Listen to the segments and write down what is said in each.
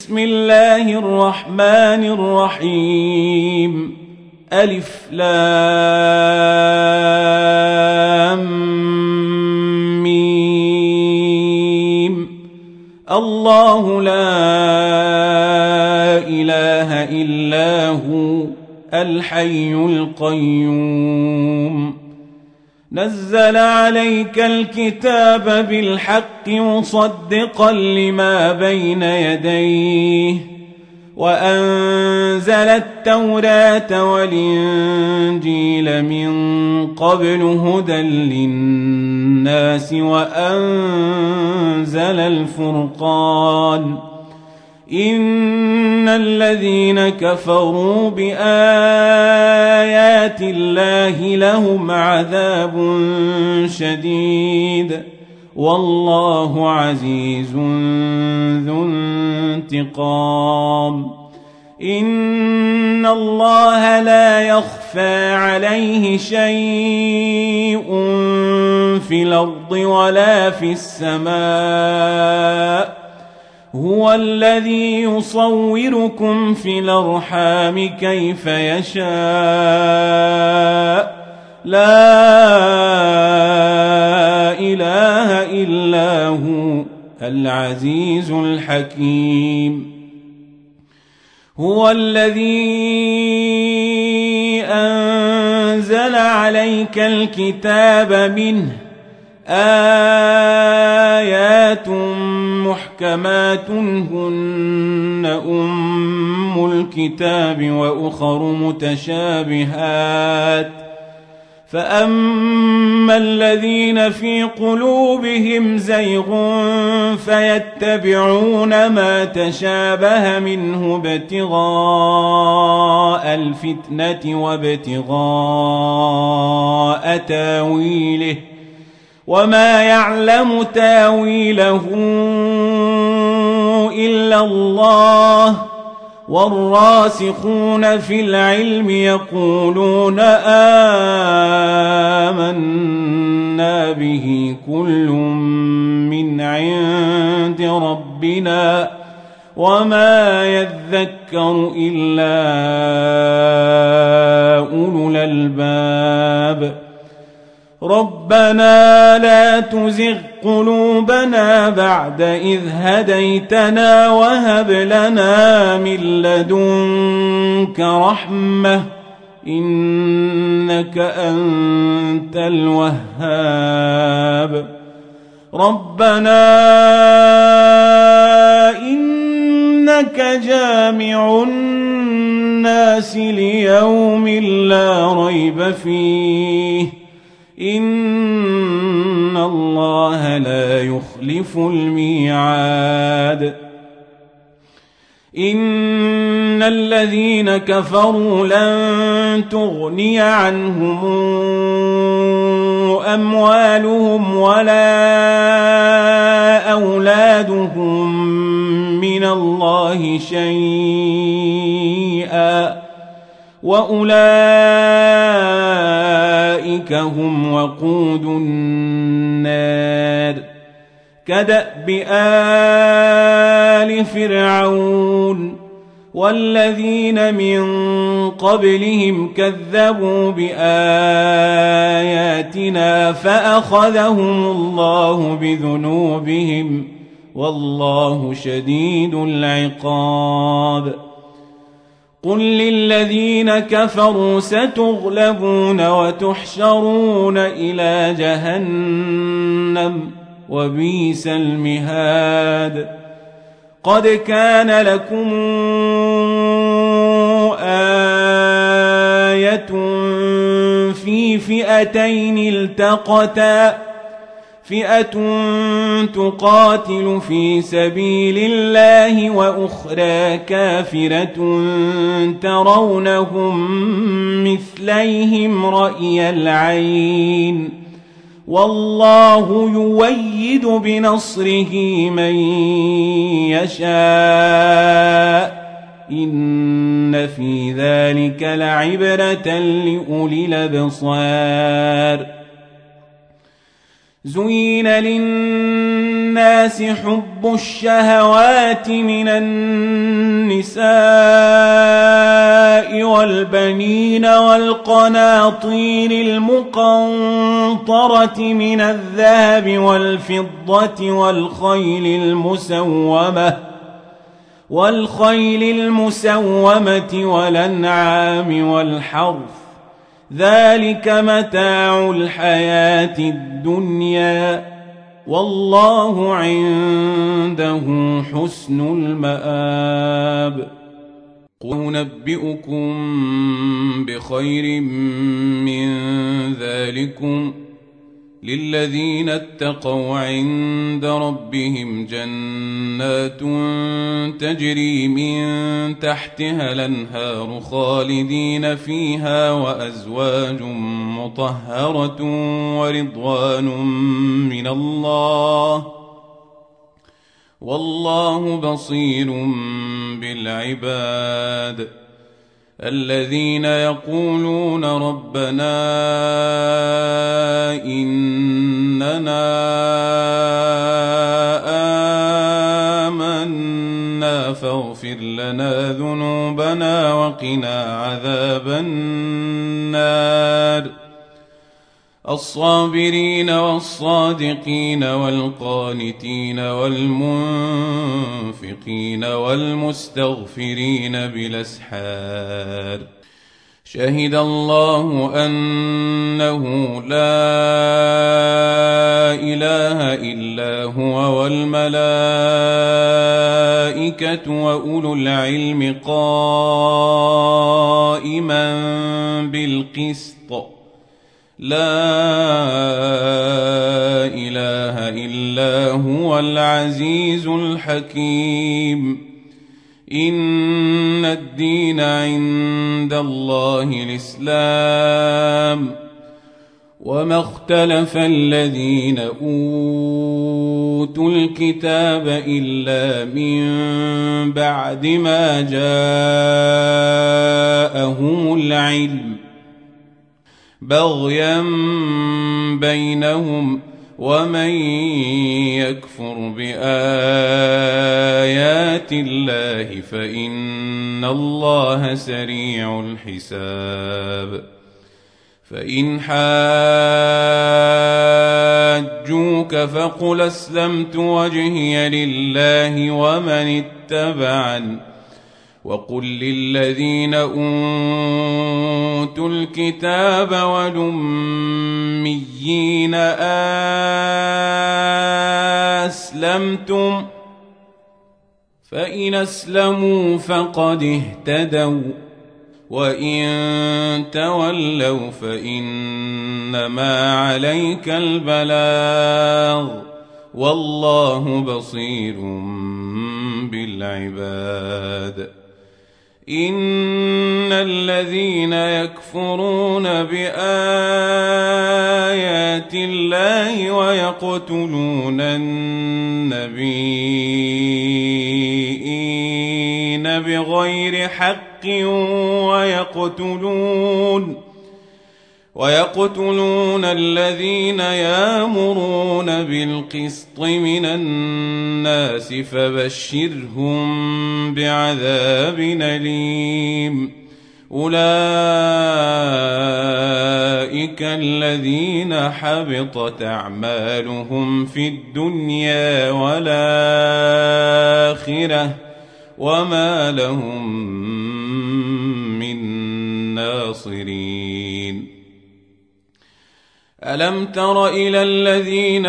بسم الله الرحمن الرحيم ألف لام ميم الله لا إله إلا هو الحي القيوم نزل عليك الكتاب بالحق مصدقا لما بين يديه وأنزل التوراة والإنجيل من قبل هدى للناس وأنزل الفرقان إن الذين كفروا بآيات الله لهم عذاب شديد والله عزيز ذو انتقام إن الله لا يخفى عليه شيء في الأرض ولا في السماء هو الذي يصوركم في الأرحام كيف يشاء لا إله إلا هو العزيز الحكيم هو الذي أنزل عليك الكتاب منه آيات محكمات هن أم الكتاب وأخر متشابهات فأما الذين في قلوبهم زيغ فيتبعون ما تشابه منه ابتغاء الفتنة وابتغاء تاويله وما يعلم تاويله إلا الله والراسخون في العلم يقولون آمنا به كل من عند ربنا وما يذكر إلا أولو الألباب ربنا لا تزغ قلوبنا بعد إذ هديتنا وهب لنا من لدنك رحمة إنك أنت الوهاب ربنا إنك جامع الناس ليوم لا ريب فيه إن الله لا يخلف الميعاد إن الذين كفروا لن تغني عنهم أموالهم ولا أولادهم من الله شيئا وأولئك هم وقود النار كدأب آل فرعون والذين من قبلهم كذبوا بآياتنا فأخذهم الله بذنوبهم والله شديد العقاب قل للذين كفروا ستغلبون وتحشرون إلى جهنم وبئس المهاد قد كان لكم آية في فئتين التقتا فئة تقاتل في سبيل الله وأخرى كافرة ترونهم مثليهم رأي العين والله يويد بنصره من يشاء إن في ذلك لعبرة لأولي الأبصار زين للناس الناس حب الشهوات من النساء والبنين والقناطير المقنطرة من الذهب والفضة والخيل المسومة والأنعام والحرث، ذلك متاع الحياة الدنيا، والله عنده حسن المآب. قل أنبئكم بخير من ذلكم للذين اتقوا عند ربهم جنات تجري من تحتها الأنهار خالدين فيها وأزواج مطهرة ورضوان من الله، والله بصير بالعباد. الذين يقولون ربنا إننا آمنا فاغفر لنا ذنوبنا وقنا عذاب النار. الصابرين والصادقين والقانتين والمنفقين والمستغفرين بالأسحار. شهد الله أنه لا إله إلا هو والملائكة وأولو العلم قائما بالقسط، لا إله إلا هو العزيز الحكيم. إن الدين عند الله الإسلام، وما اختلف الذين أوتوا الكتاب إلا من بعد ما جاءهم العلم بغيا بينهم، ومن يكفر بآيات الله فإن الله سريع الحساب. فإن حاجوك فقل أسلمت وجهي لله ومن اتبعني، وقل للذين أوتوا الكتاب والأميين أسلمتم؟ فإن أسلموا فقد اهتدوا، وإن تولوا فإنما عليك البلاغ، والله بصير بالعباد. إن الذين يكفرون بآيات الله ويقتلون النبيين بغير حق ويقتلون الذين يأمرون بالقسط من الناس فبشرهم بعذاب أليم. أولئك الذين حبطت أعمالهم في الدنيا والآخرة وما لهم من ناصرين. ألم تر إلى الذين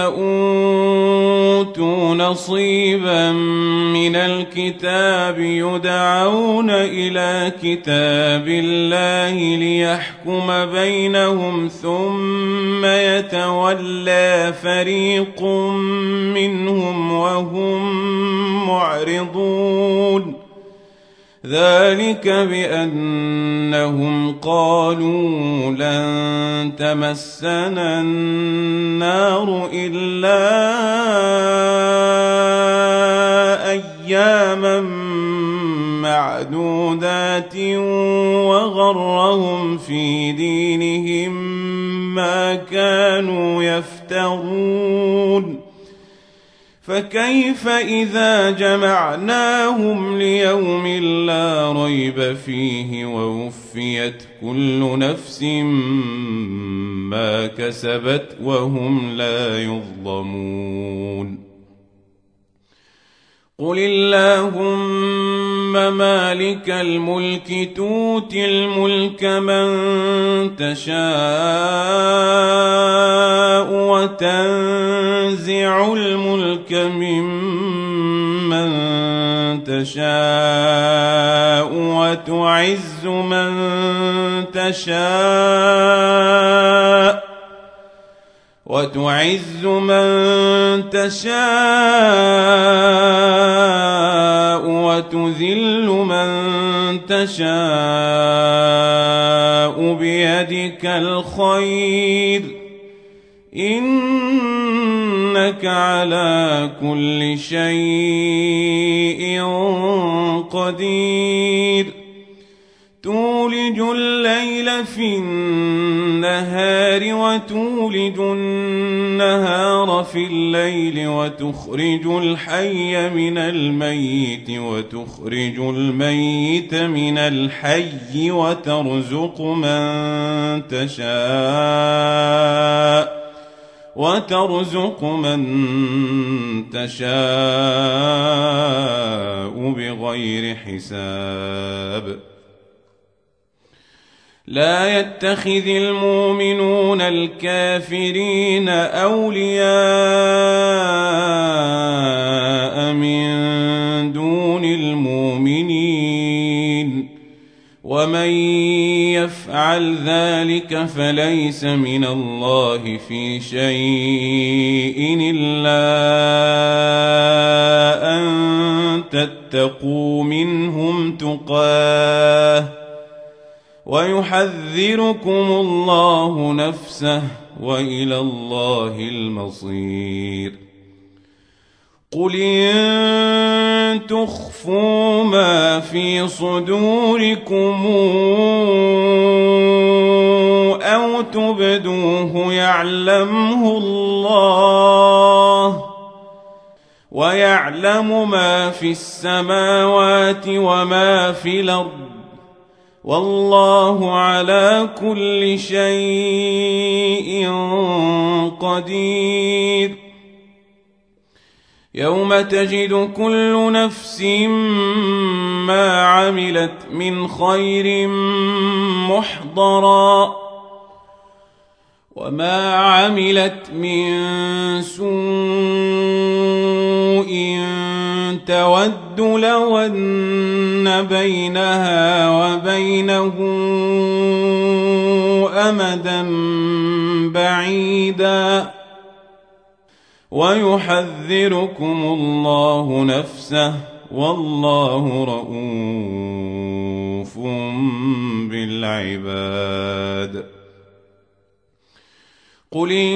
أوتوا نصيبا من الكتاب يدعون إلى كتاب الله ليحكم بينهم ثم يتولى فريق منهم وهم معرضون. ذلك بأنهم قالوا لن تمسنا النار إلا أياما معدودات وغرهم في دينهم ما كانوا يفترون. فكيف إذا جمعناهم ليوم لا ريب فيه ووفيت كل نفس ما كسبت وهم لا يظلمون قل اللهم مالك الملك تؤتي الملك من تشاء وتنزع الملك ممن تشاء وتعز من تشاء وتذل من تشاء بيدك الخير إنك على كل شيء قدير تولج الليل في النهار وتولج النهار في الليل وتخرج الحي من الميت وتخرج الميت من الحي وترزق من تشاء بغير حساب لا يتخذ المؤمنون الكافرين أولياء من دون المؤمنين ومن يفعل ذلك فليس من الله في شيء إلا أن تتقوا منهم تقاه ويحذركم الله نفسه وإلى الله المصير قل إن تخفوا ما في صدوركم أو تبدوه يعلمه الله ويعلم ما في السماوات وما في الأرض والله على كل شيء قدير يوم تجد كل نفس ما عملت من خير محضرا وما عملت من سوء تود لو أن بينها وبينه أمدا بعيدا ويحذركم الله نفسه والله رؤوف بالعباد قل إن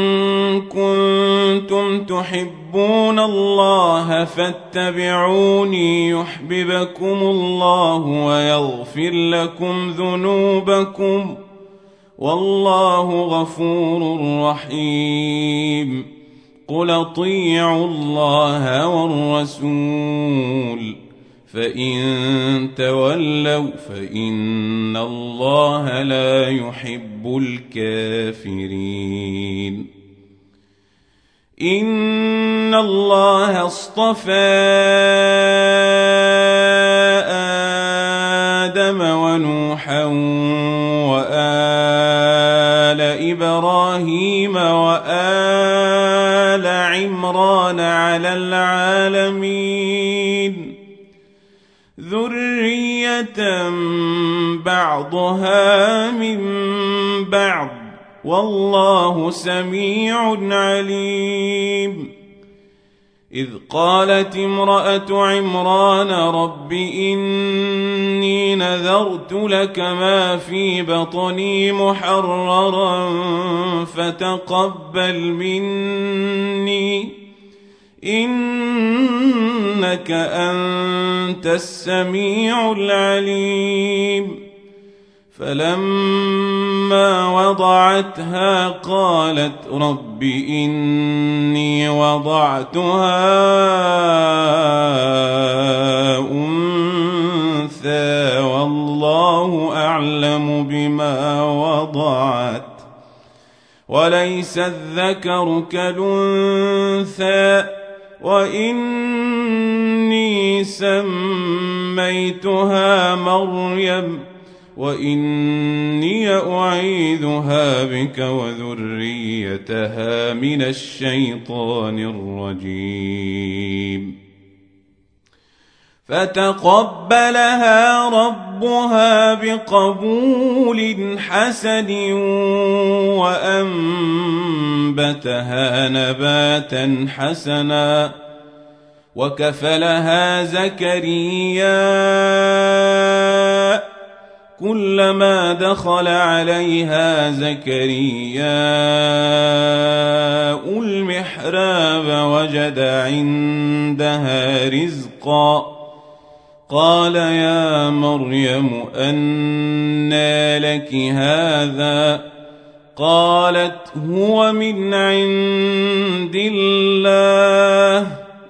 كنتم تحبون الله فاتبعوني يحببكم الله ويغفر لكم ذنوبكم والله غفور رحيم قل اطيعوا الله والرسول فإن تولوا فإن الله لا يحب الكافرين إن الله اصطفى آدم ونوحا وآل إبراهيم وآل عمران على العالمين ذرية بعضها من بعض والله سميع عليم إذ قالت امرأة عمران رب إني نذرت لك ما في بطني محررا فتقبل مني إنك أنت السميع العليم فلما وضعتها قالت رب إني وضعتها أنثى والله أعلم بما وضعت وليس الذكر كالأنثى وإني سميتها مريم وإني أعيذها بك وذريتها من الشيطان الرجيم فتقبلها ربها بقبول حسن وأنبتها نباتا حسنا وكفلها زكريا كلما دخل عليها زكريا المحراب وجد عندها رزقا قال يا مريم أنى لك هذا قالت هو من عند الله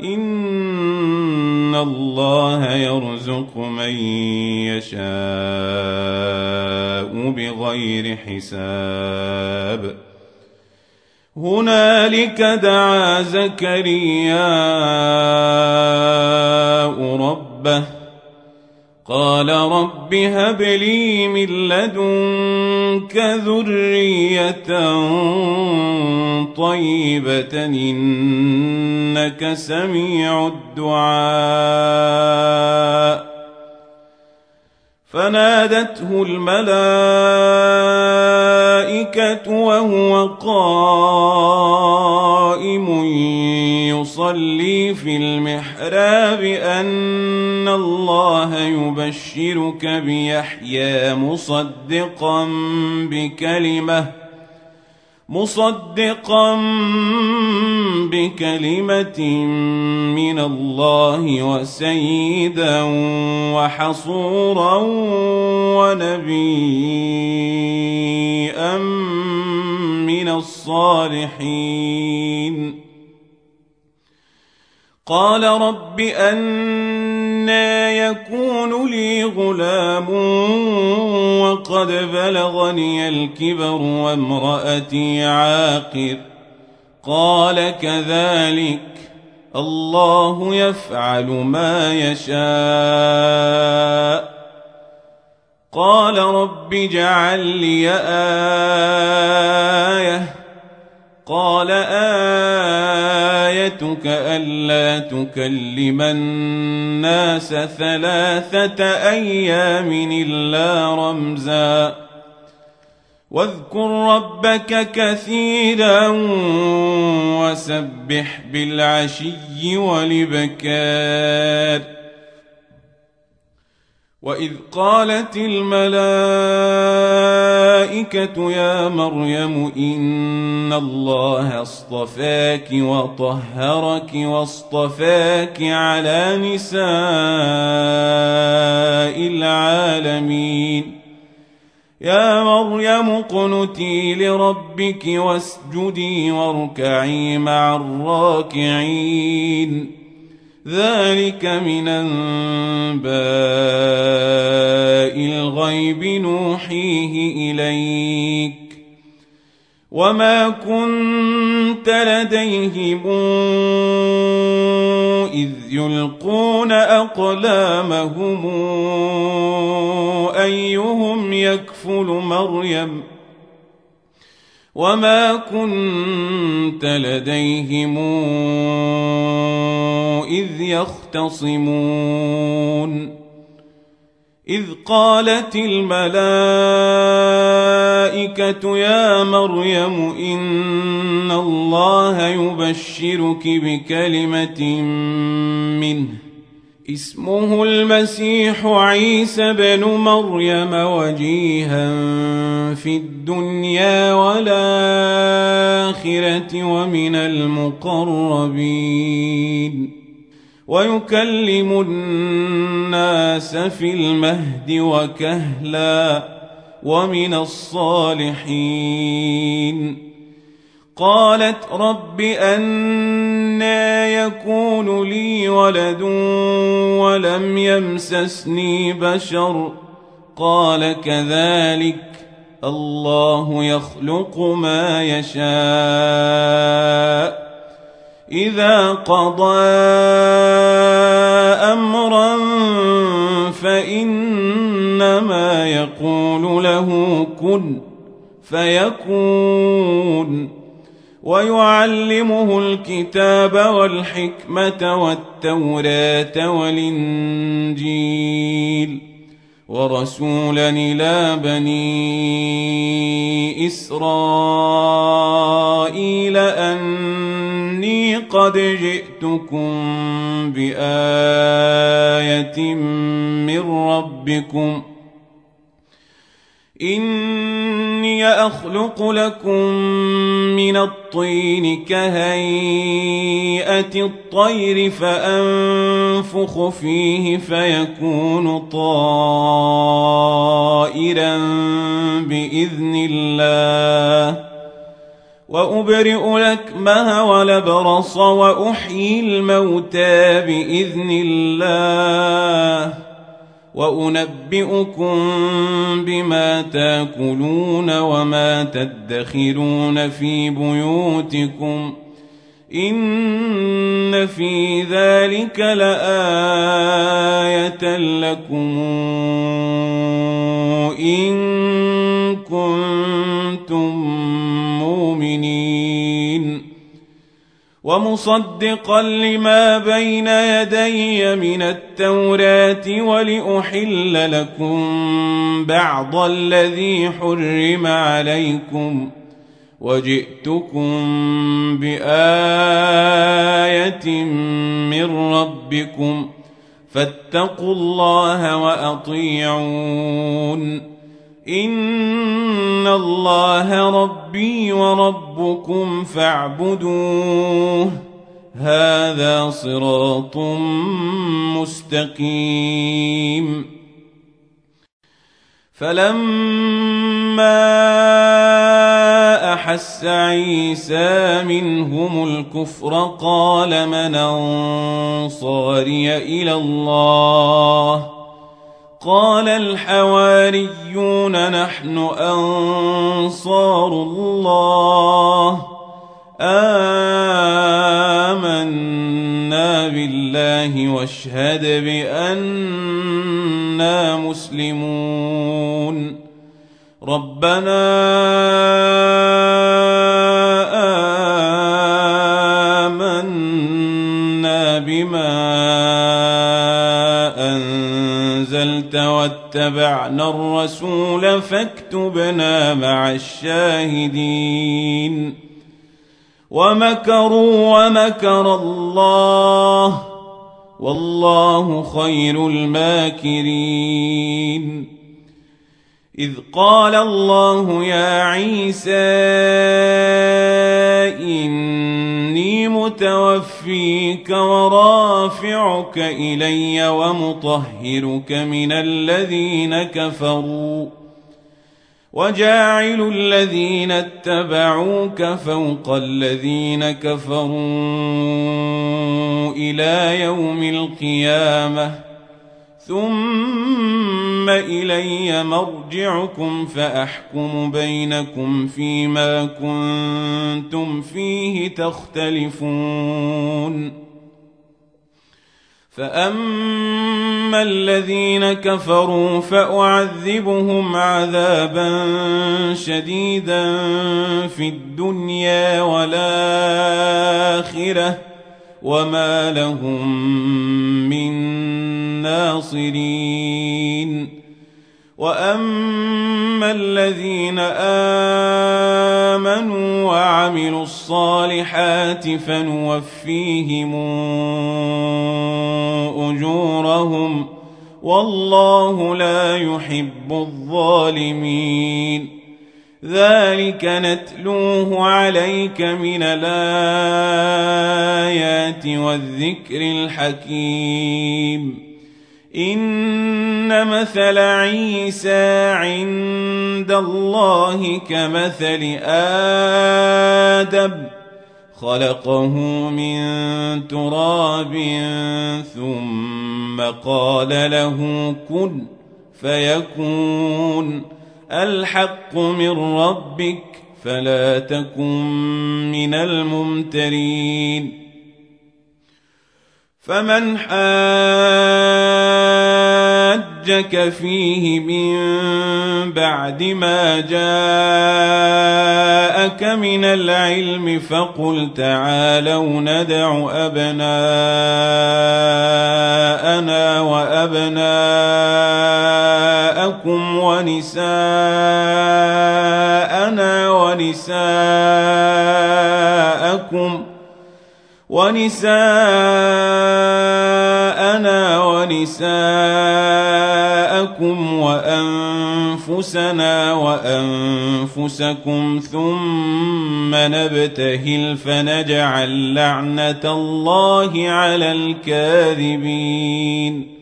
إن الله يرزق من يشاء بغير حساب هنالك دعا زكرياء ربه قال رب هب لي من لدنك ذرية طيبة إنك سميع الدعاء فنادته الملائكة وهو قائم يصلي في المحراب أن الله يبشرك بيحيى مصدقا بكلمة من الله وسيدا وحصورا ونبيا من الصالحين قال رب أنى يكون لي غلام وقد بلغني الكبر وامرأتي عاقر قال كذلك الله يفعل ما يشاء قال رب اجعل لي آية قال آيتك ألا تكلم الناس 3 أيام إلا رمزا واذكر ربك كثيرا وسبح بالعشي والإبكار وإذ قالت الملائكة يا مريم إن الله اصطفاك وطهرك واصطفاك على نساء العالمين يا مريم اقنتي لربك واسجدي واركعي مع الراكعين ذلك من أنباء الغيب نوحيه إليك وما كنت لديهم إذ يلقون أقلامهم أيهم يكفل مريم وما كنت لديهم إذ يختصمون إذ قالت الملائكة يا مريم إن الله يبشرك بكلمة منه اسمه المسيح عيسى بن مريم وجيها في الدنيا والآخرة ومن المقربين ويكلم الناس في المهد وكهلا ومن الصالحين. قالت رب أنى يكون لي ولد ولم يمسسني بشر قال كذلك الله يخلق ما يشاء إذا قضى أمرا فإنما يقول له كن فيكون. ويعلمه الكتاب والحكمة والتوراة والإنجيل ورسولا إلى بني إسرائيل أني قد جئتكم بآية من ربكم إني أخلق لكم من الطين كهيئة الطير فأنفخ فيه فيكون طائرا بإذن الله وأبرئ الأكمه والأبرص وأحيي الموتى بإذن الله وأنبئكم بما تاكلون وما تدخرون في بيوتكم إن في ذلك لآية لكم إن كنتم مؤمنين. ومصدقا لما بين يدي من التوراة ولأحل لكم بعض الذي حرم عليكم وجئتكم بآية من ربكم فاتقوا الله وأطيعون إن الله ربي وربكم فاعبدوه هذا صراط مستقيم. فلما أحس عيسى منهم الكفر قال من أنصاري إلى الله قال الحواريون نحن أنصار الله آمنا بالله واشهد بأننا مسلمون. ربنا آمنا بما أنزلت واتبعنا الرسول فاكتبنا مع الشاهدين. ومكروا ومكر الله والله خير الماكرين. إذ قال الله يا عيسى إني متوفيك ورافعك إلي ومطهرك من الذين كفروا وجاعل الذين اتبعوك فوق الذين كفروا إلى يوم القيامة ثم إلي مرجعكم فأحكم بينكم فيما كنتم فيه تختلفون. فأما الذين كفروا فأعذبهم عذابا شديدا في الدنيا والآخرة وما لهم من ناصرين. وأما الذين آمنوا وعملوا الصالحات فنوفيهم أجورهم والله لا يحب الظالمين. ذلك نتلوه عليك من الآيات والذكر الحكيم. إن مثل عيسى عند الله كمثل آدم خلقه من تراب ثم قال له كن فيكون الحق من ربك فلا تكن من الممترين فمن حاجك فيه من بعد ما جاءك من العلم فقل تعالوا ندع أبناءنا وأبناءكم ونساءنا ونساءكم وأنفسنا وأنفسكم ثم نبتهل فنجعل لعنة الله على الكاذبين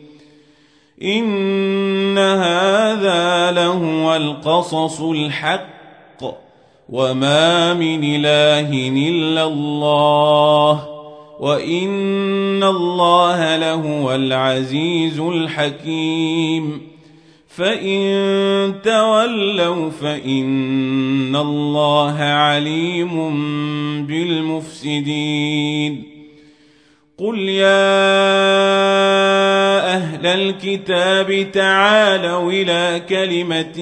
إن هذا لهو القصص الحق وما من إله إلا الله وإن الله لهو العزيز الحكيم فإن تولوا فإن الله عليم بالمفسدين قل يا أهل الكتاب تعالوا إلى كلمة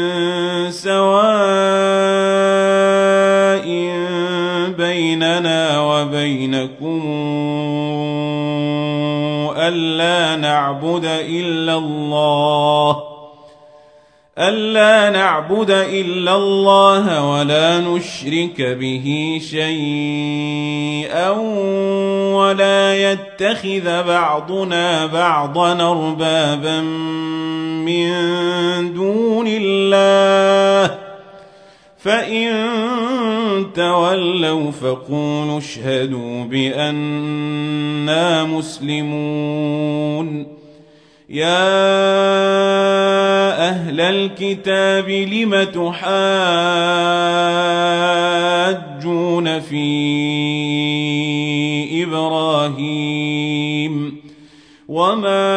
سواء بيننا وبينكم ألا نعبد إلا الله ولا نشرك به شيئا ولا يتخذ بعضنا بعضا أربابا من دون الله فإن تولوا فقولوا اشهدوا بأننا مسلمون يا أهل الكتاب لم تحاجون في إبراهيم وما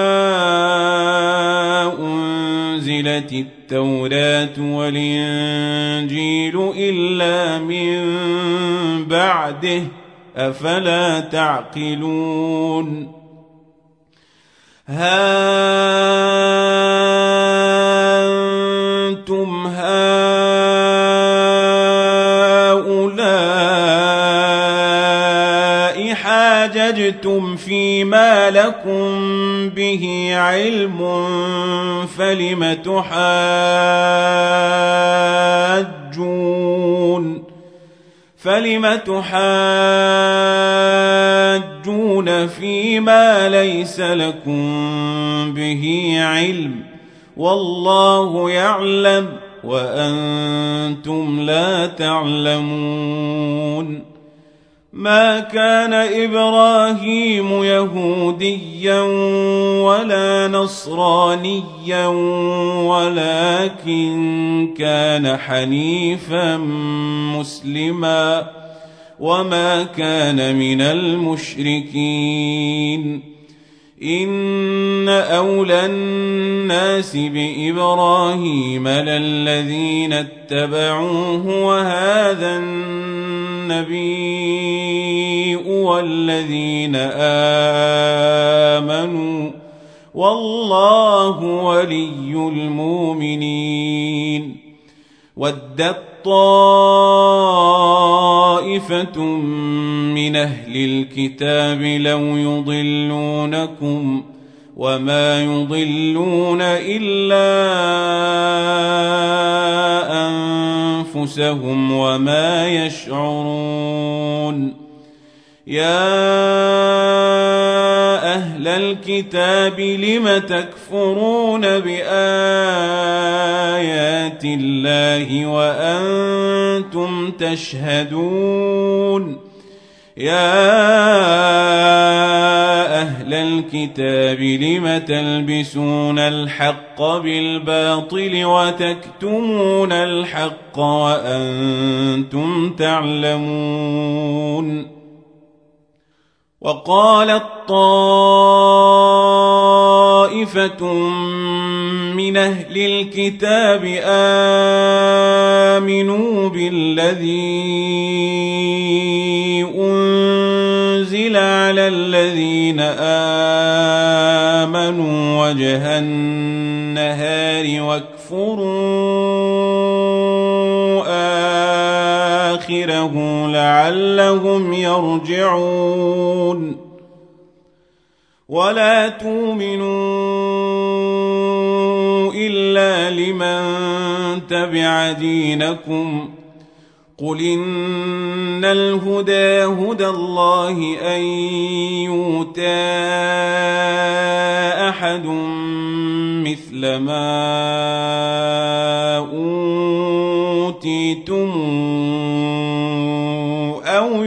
أنزلت التوراة والإنجيل إلا من بعده أفلا تعقلون ها أنتم هؤلاء حاججتم فيما لكم به علم فلم تحاجون فيما ليس لكم به علم والله يعلم وأنتم لا تعلمون ما كان إبراهيم يهوديا ولا نصرانيا ولكن كان حنيفا مسلما وما كان من المشركين إن أولى الناس بإبراهيم للذين اتبعوه وهذا النبي والذين آمنوا والله ولي المؤمنين ودت طائفة من أهل الكتاب لو يضلونكم وما يضلون إلا أنفسهم وما يشعرون يا أهل الكتاب لم تكفرون بآيات الله وأنتم تشهدون يا أهل الكتاب لم تلبسون الحق بالباطل وتكتمون الحق وأنتم تعلمون وقالت طائفة من أهل الكتاب آمنوا بالذي أنزل على الذين آمنوا وجه النهار واكفروا آخره لعلهم يرجعون ولا تؤمنوا إلا لمن تبع دينكم قل إن الهدى هدى الله أن يؤتى أحد مثل ما أوتيتم أو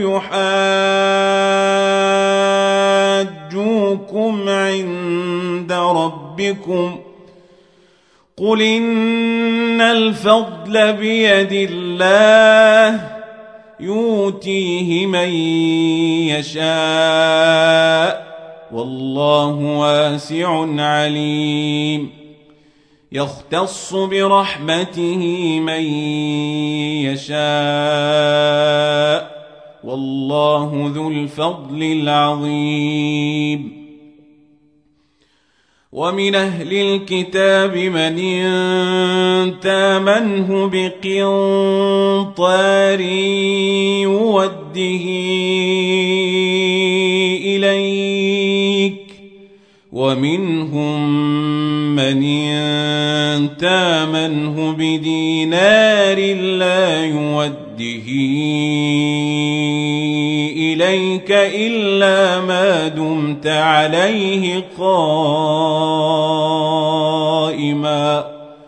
يحاجوكم عند ربكم قل إن الفضل بيد الله يؤتيه من يشاء والله واسع عليم يختص برحمته من يشاء والله ذو الفضل العظيم ومن أهل الكتاب من إن تامنه بقنطار يوده إليك ومنهم من إن تامنه بدينار لا يوده إليك إلا ما دمت عليه قائما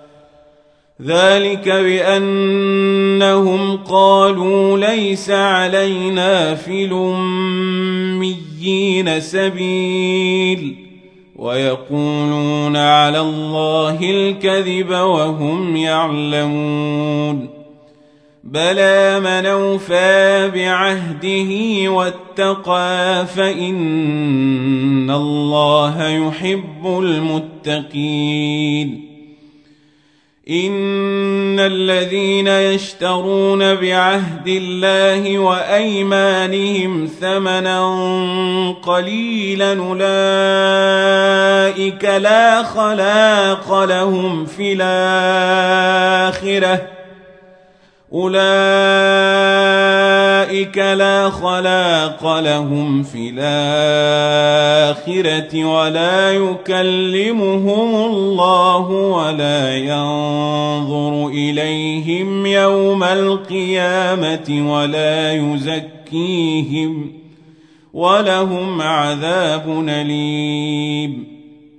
ذلك بأنهم قالوا ليس علينا في الأميين سبيل ويقولون على الله الكذب وهم يعلمون بلى من أوفى بعهده واتقى فإن الله يحب المتقين إن الذين يشترون بعهد الله وأيمانهم ثمنا قليلا أولئك لا خلاق لهم في الآخرة ولا يكلمهم الله ولا ينظر إليهم يوم القيامة ولا يزكيهم ولهم عذاب أليم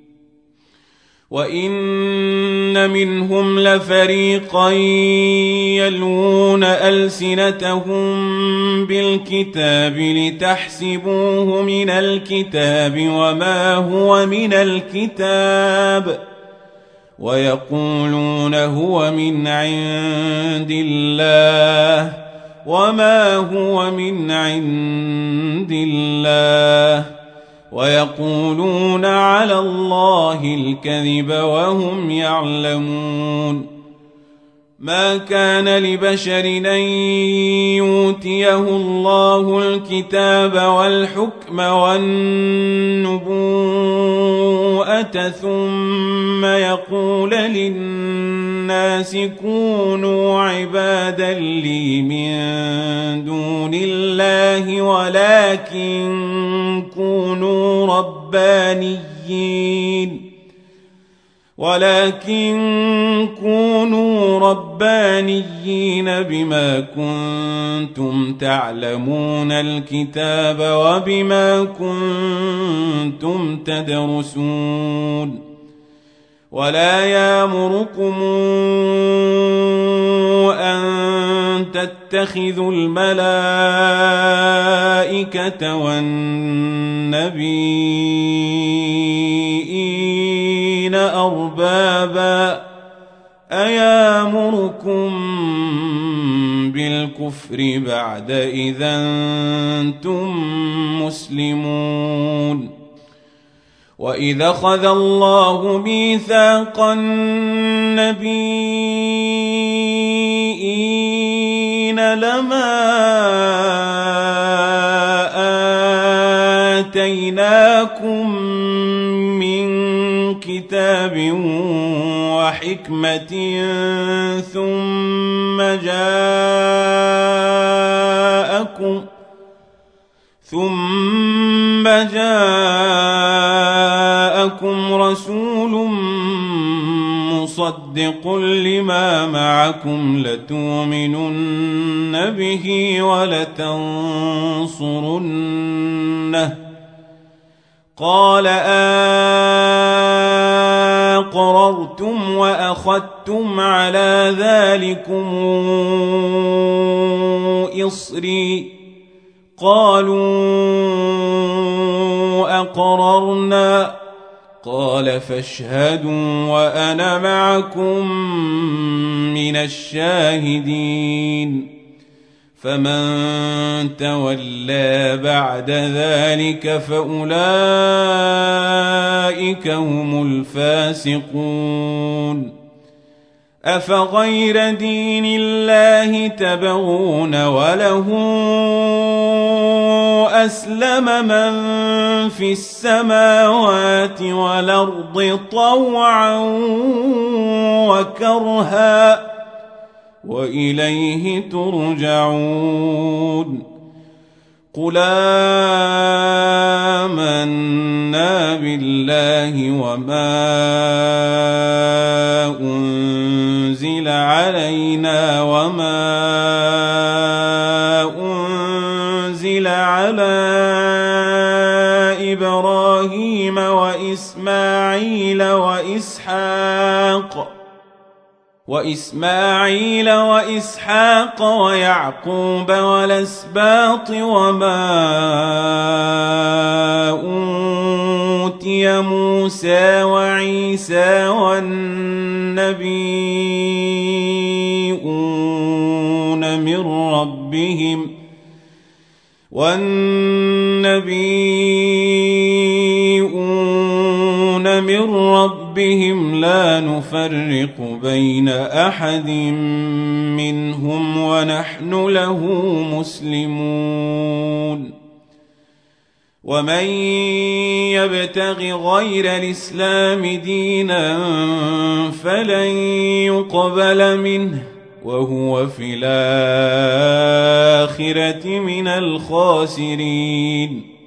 وإن منهم لفريقا يلوون ألسنتهم بالكتاب لتحسبوه من الكتاب وما هو من الكتاب ويقولون هو من عند الله وما هو من عند الله ويقولون على الله الكذب وهم يعلمون ما كان لبشر أن يؤتيه الله الكتاب والحكم والنبوءة ثم يقول للناس كونوا عبادا لي من دون الله ولكن كونوا ربانيين بما كنتم تعلمون الكتاب وبما كنتم تدرسون ولا يأمركم أن تتخذوا تتخذوا الملائكة والنبيين أربابا أيامركم بالكفر بعد إذا أنتم مسلمون وإذا أخذ الله ميثاق النبيين لما آتيناكم من كتاب وحكمة ثم جاءكم رسول مصدق لما معكم لتؤمنن به ولتنصرنه قال أقررتم وأخذتم على ذلكم إصري قالوا أقررنا قال فاشهدوا وأنا معكم من الشاهدين فمن تولى بعد ذلك فأولئك هم الفاسقون أفغير دين الله تبغون وله أسلم من في السماوات والأرض طوعا وكرها وإليه ترجعون قل آمنا بالله وما أنزل علينا وما أنزل على إبراهيم وإسماعيل وإسحاق ويعقوب والأسباط وما أوتي موسى وعيسى والنبيون من ربهم لا نفرق بين أحد منهم ونحن له مسلمون ومن يبتغ غير الإسلام دينا فلن يقبل منه وهو في الآخرة من الخاسرين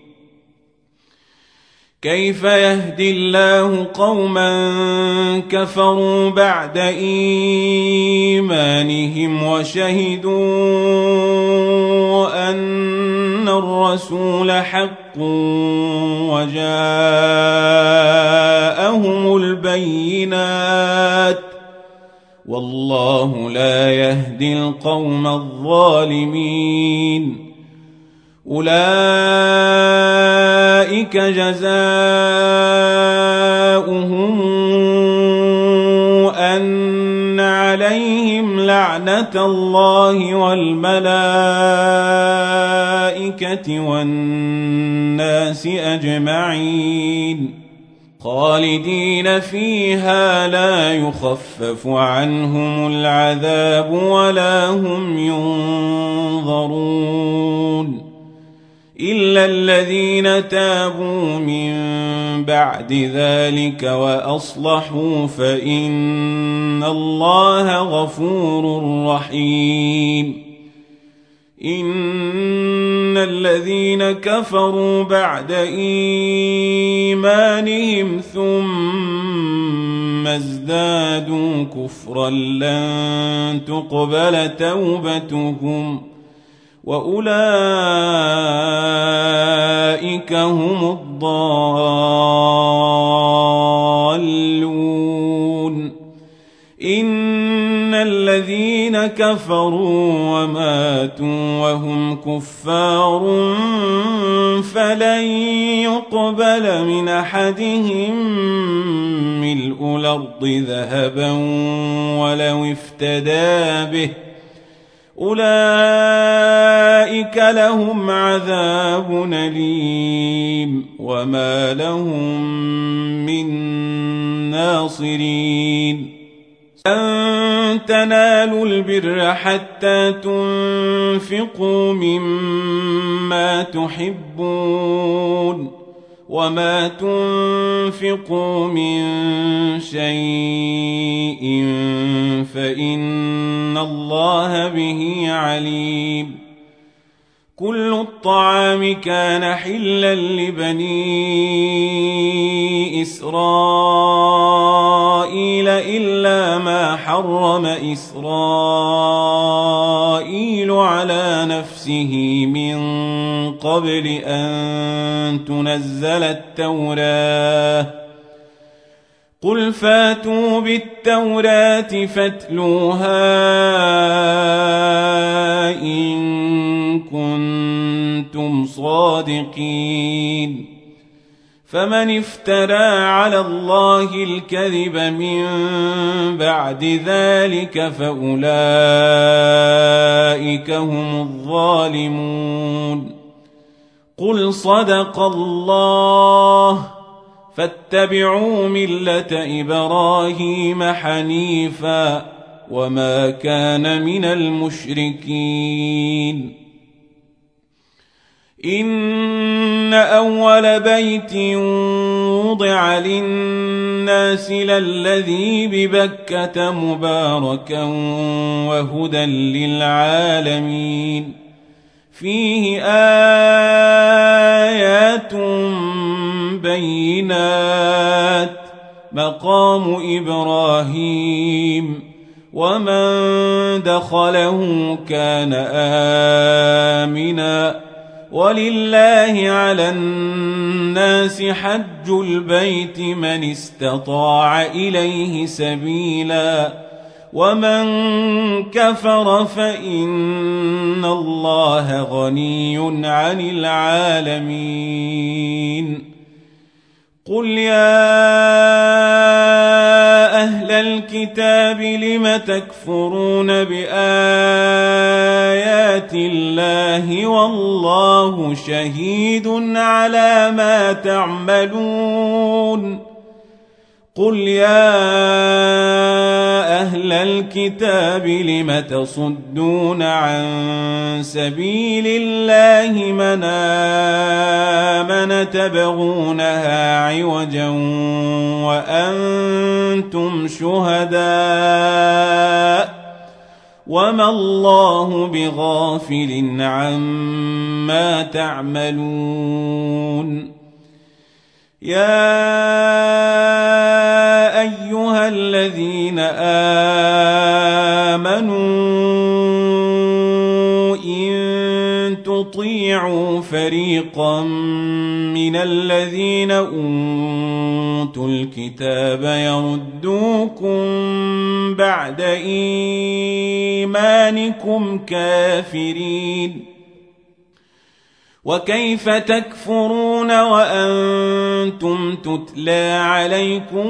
كيف يهدي الله قوما كفروا بعد إيمانهم وشهدوا أن الرسول حق وجاءهم البينات والله لا يهدي القوم الظالمين أولئك جزاؤهم أن عليهم لعنة الله والملائكة والناس أجمعين خالدين فيها لا يخفف عنهم العذاب ولا هم ينظرون إلا الذين تابوا من بعد ذلك وأصلحوا فإن الله غفور رحيم إن الذين كفروا بعد إيمانهم ثم ازدادوا كفرا لن تقبل توبتهم وأولئك هم الضالون إن الذين كفروا وماتوا وهم كفار فلن يقبل من أحدهم ملء الأرض ذهبا ولو افتدى به أولئك لهم عذاب أليم وما لهم من ناصرين لن تنالوا البر حتى تنفقوا مما تحبون وما تنفقوا من شيء فإن الله به عليم كل الطعام كان حلا لبني إسرائيل إلا ما حرم إسرائيل على نفسه من قبل أن تنزل التوراة قل فاتوا بالتوراة فاتلوها إن كنتم صادقين فمن افترى على الله الكذب من بعد ذلك فأولئك هم الظالمون قل صدق الله فاتبعوا ملة إبراهيم حنيفا وما كان من المشركين إن أول بيت وضع للناس للذي ببكة مباركا وهدى للعالمين فيه آيات بينات مقام إبراهيم ومن دخله كان آمنا ولله على الناس حج البيت من استطاع إليه سبيلا ومن كفر فإن الله غني عن العالمين قل يا أهل الكتاب لم تكفرون بآيات الله والله شهيد على ما تعملون قل يا أهل الكتاب لم تصدون عن سبيل الله من آمن تبغونها عوجا وأنتم شهداء وما الله بغافل عما تعملون يا أيها الذين آمنوا إن تطيعوا فريقا من الذين أوتوا الكتاب يردوكم بعد إيمانكم كافرين وكيف تكفرون وأنتم تتلى عليكم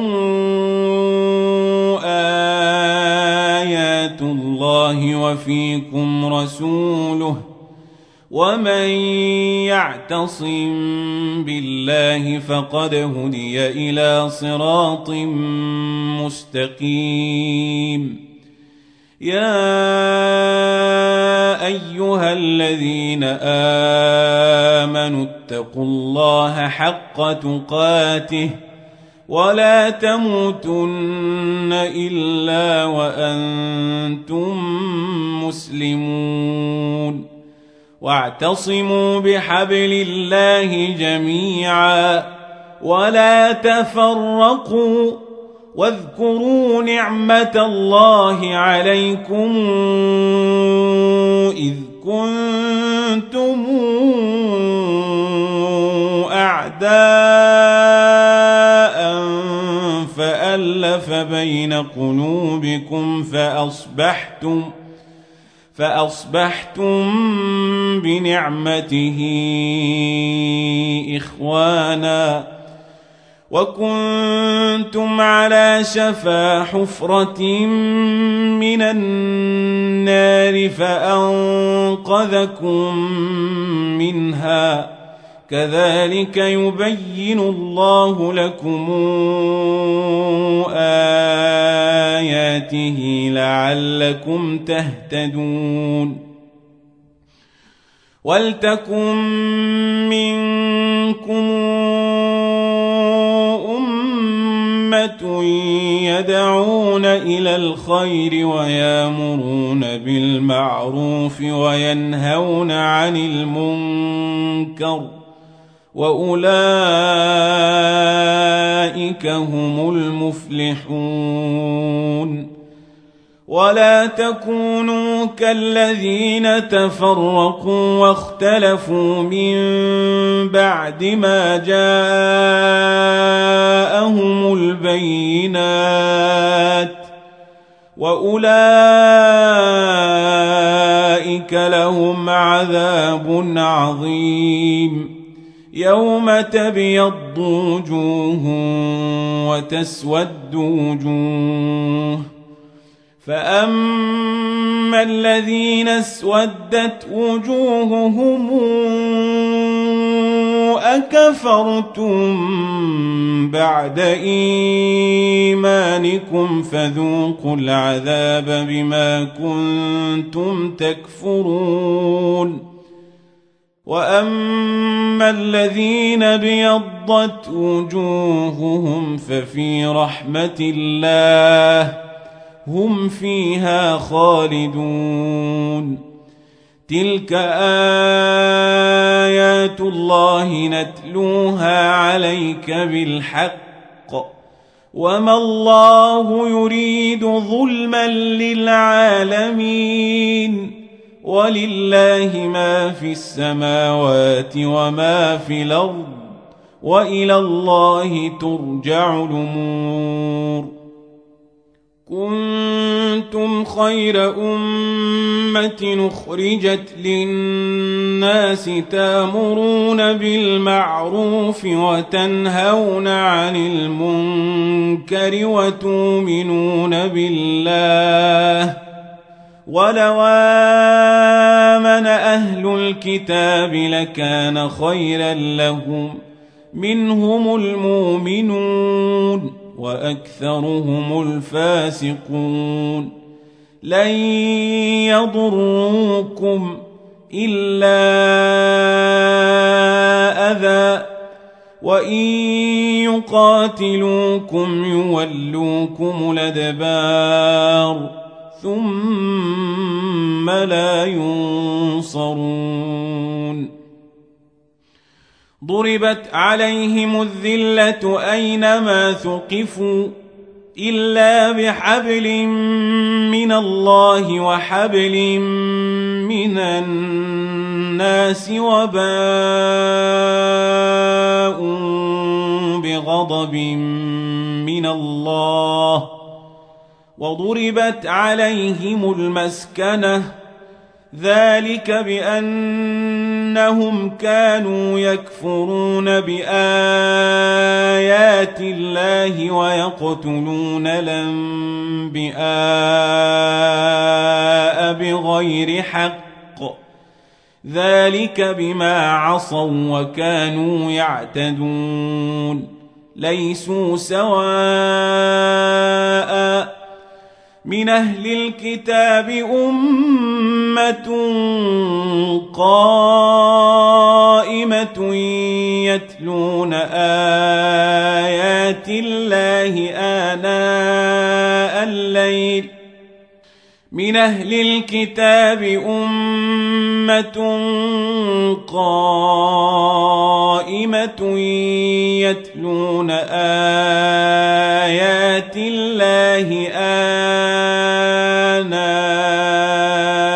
آيات الله وفيكم رسوله ومن يعتصم بالله فقد هدي إلى صراط مستقيم يا أيها الذين آمنوا اتقوا الله حق تقاته ولا تموتن إلا وأنتم مسلمون واعتصموا بحبل الله جميعا ولا تفرقوا واذكروا نعمة الله عليكم إذ كنتم أعداء فألف بين قلوبكم فأصبحتم بنعمته إخوانا وكنتم على شفا حفرة من النار فأنقذكم منها كذلك يبين الله لكم آياته لعلكم تهتدون ولتكن منكم أمة يدعون إلى الخير ويأمرون بالمعروف وينهون عن المنكر وأولئك هم المفلحون ولا تكونوا كالذين تفرقوا واختلفوا من بعد ما جاءهم البينات وأولئك لهم عذاب عظيم يوم تبيض وجوه وتسود وجوه فأما الذين اسودت وجوههم أكفرتم بعد إيمانكم فذوقوا العذاب بما كنتم تكفرون وأما الذين ابيضت وجوههم ففي رحمة الله هم فيها خالدون تلك آيات الله نتلوها عليك بالحق وما الله يريد ظلما للعالمين ولله ما في السماوات وما في الأرض وإلى الله ترجع الأمور كنتم خير أمة أخرجت للناس تأمرون بالمعروف وتنهون عن المنكر وتؤمنون بالله ولو آمن أهل الكتاب لكان خيرا لهم منهم المؤمنون وأكثرهم الفاسقون لن يضروكم إلا أذى وإن يقاتلوكم يولوكم الأدبار ثم لا ينصرون ضربت عليهم الذلة أينما ثقفوا إلا بحبل من الله وحبل من الناس وباءوا بغضب من الله وضربت عليهم المسكنة ذلك بأنهم كانوا يكفرون بآيات الله ويقتلون الأنبياء بغير حق ذلك بما عصوا وكانوا يعتدون ليسوا سواء من أهل الكتاب أمة قائمة يتلون آيات الله آناء الليل من أهل الكتاب أمة قائمة يتلون آيات الله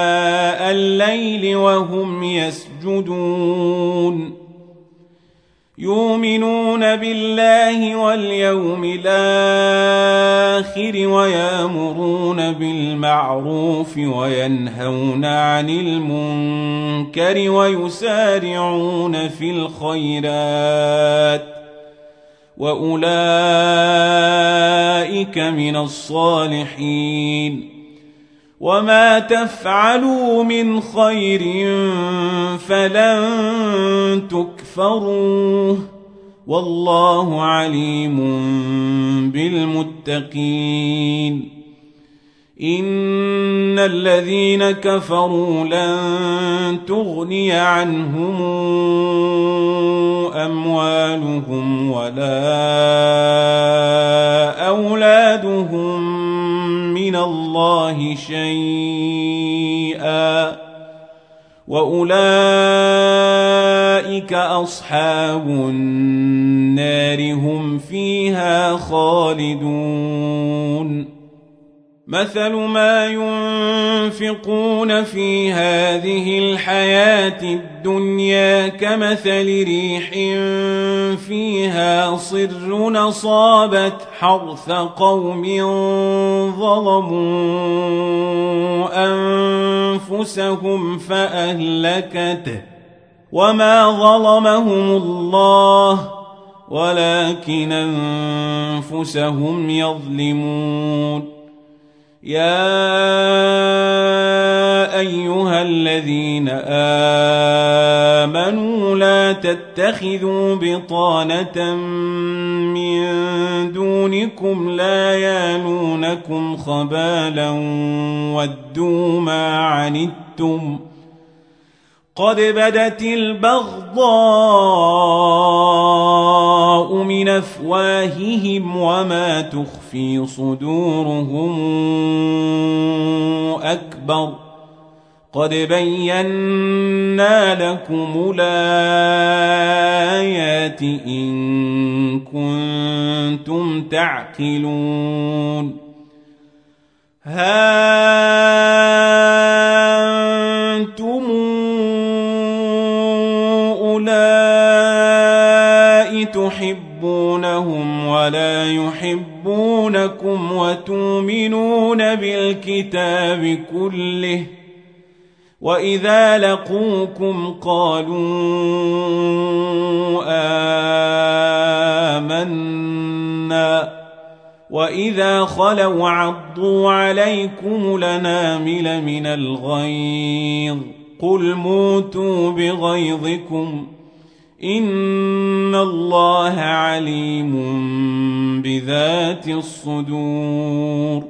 آناء الليل وهم يسجدون يؤمنون بالله واليوم الآخر ويأمرون بالمعروف وينهون عن المنكر ويسارعون في الخيرات وأولئك من الصالحين وما تفعلوا من خير فلن تكفروه والله عليم بالمتقين إن الذين كفروا لن تغني عنهم أموالهم ولا أولادهم من الله شيئا وأولئك أصحاب النار هم فيها خالدون مثل ما ينفقون في هذه الحياة الدنيا كمثل ريح فيها صر أصابت حرث قوم ظلموا أنفسهم فأهلكته وما ظلمهم الله ولكن أنفسهم يظلمون يا أيها الذين آمنوا لا تتخذوا بطانة من دونكم لا يالونكم خبالا ودوا ما عنتم قد بدت البغضاء من أفواههم وما تخفي صدورهم أكبر قد بينا لكم الآيات إن كنتم تعقلون ها أنتم تحبونهم ولا يحبونكم وتؤمنون بالكتاب كله وإذا لقوكم قالوا آمنا وإذا خلوا عضوا عليكم الأنامل من الغيظ قل موتوا بغيظكم إن الله عليم بذات الصدور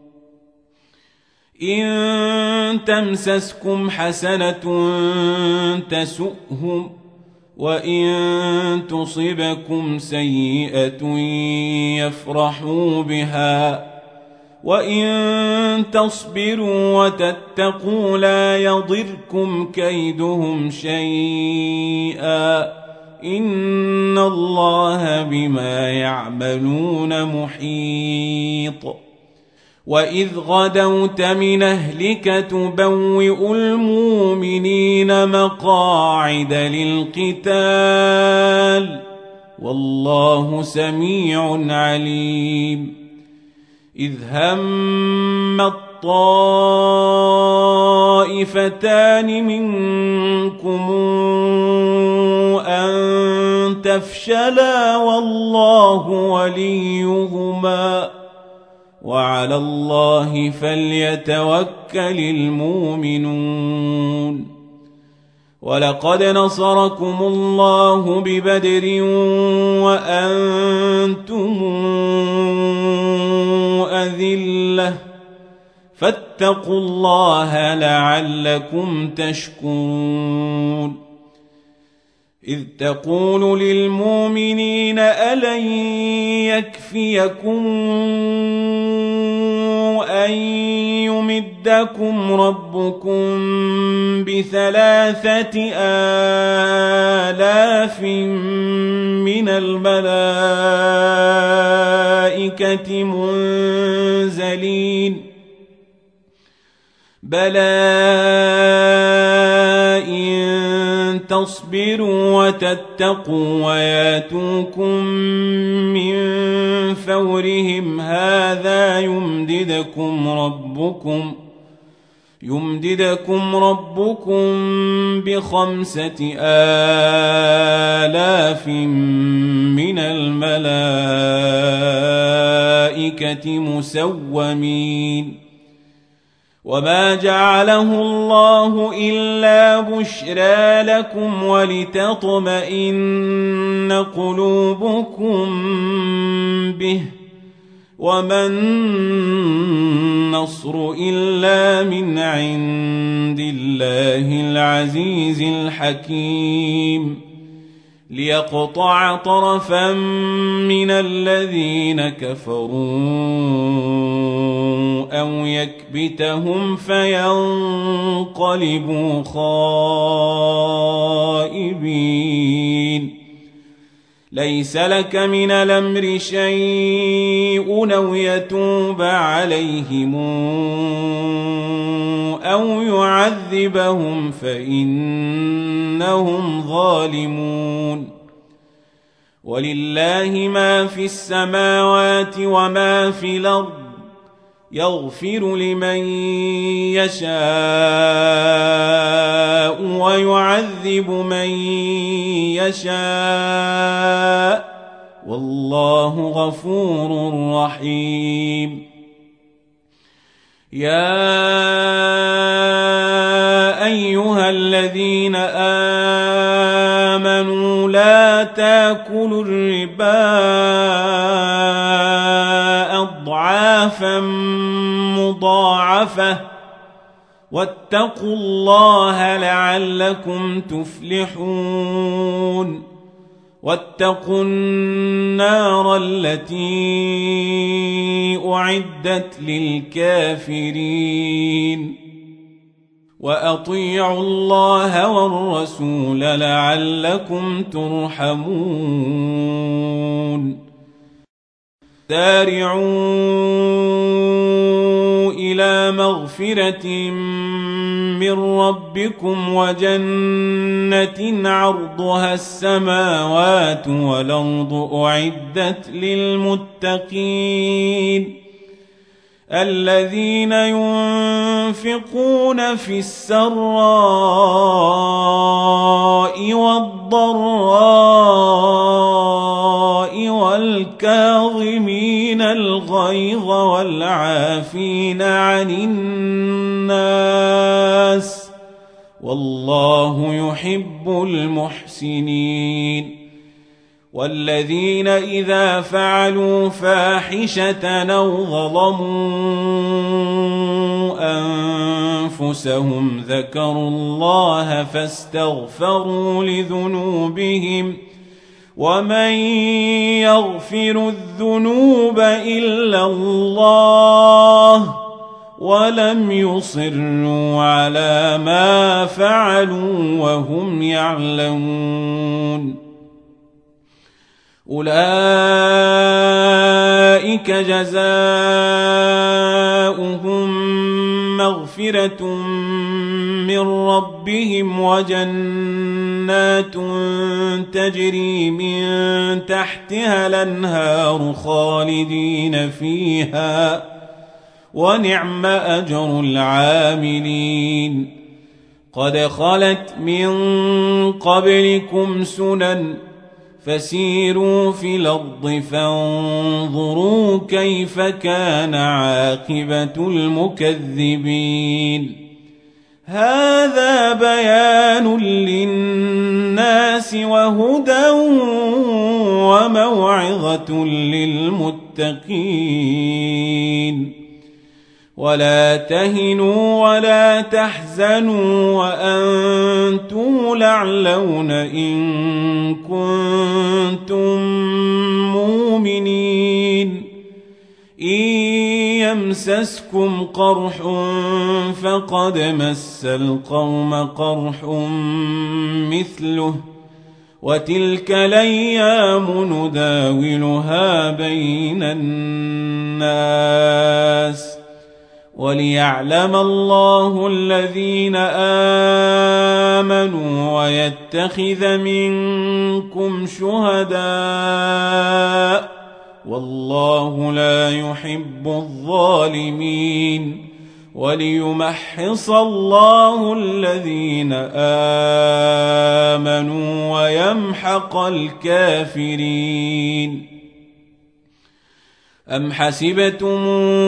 إن تمسسكم حسنة تسؤهم وإن تصبكم سيئة يفرحوا بها وإن تصبروا وتتقوا لا يضركم كيدهم شيئا إن الله بما يعملون محيط وإذ غدوت من أهلك تبوئ المؤمنين مقاعد للقتال والله سميع عليم إذ هم الطائفتان منكم أن تفشلا والله وليهما وعلى الله فليتوكل المؤمنون ولقد نصركم الله ببدر وأنتم أذلة فاتقوا الله لعلكم تشكرون إذ تقول للمؤمنين ألن يكفيكم أن يمدكم ربكم ب3,000 من الملائكة منزلين بلى إن تصبروا وتتقوا وياتوكم من فورهم هذا يمددكم ربكم ب5,000 من الملائكة مسومين وما جعله الله إلا بشرى لكم ولتطمئن قلوبكم به وما النصر إلا من عند الله العزيز الحكيم ليقطع طرفا من الذين كفروا أو يكبتهم فينقلبوا خائبين ليس لك من الأمر شيء أو يتوب عليهم أو يعذبهم فإنهم ظالمون ولله ما في السماوات وما في الأرض يغفر لمن يشاء ويعذب من يشاء والله غفور رحيم يا أيها الذين آمنوا لا تاكلوا الربا أضعافا مضاعفة واتقوا الله لعلكم تفلحون واتقوا النار التي أعدت للكافرين وأطيعوا الله والرسول لعلكم ترحمون سارعوا إلى مغفرة من ربكم وجنة عرضها السماوات والأرض أعدت للمتقين الذين ينفقون في السراء والضراء والكاظمين الغيظ والعافين عن الناس والله يحب المحسنين والذين إذا فعلوا فاحشة أو ظلموا أنفسهم ذكروا الله فاستغفروا لذنوبهم ومن يغفر الذنوب إلا الله ولم يصروا على ما فعلوا وهم يعلمون أولئك جزاؤهم مغفرة من ربهم وجنات تجري من تحتها الأنهار خالدين فيها ونعم أجر العاملين قد خلت من قبلكم سنن فسيروا في الأرض فانظروا كيف كان عاقبة المكذبين هذا بيان للناس وهدى وموعظة للمتقين ولا تهنوا ولا تحزنوا وأنتم الأعلون إن كنتم مؤمنين إن يمسسكم قرح فقد مس القوم قرح مثله وتلك الأيام نداولها بين الناس وليعلم الله الذين آمنوا ويتخذ منكم شهداء والله لا يحب الظالمين وليمحص الله الذين آمنوا ويمحق الكافرين. أم حسبتم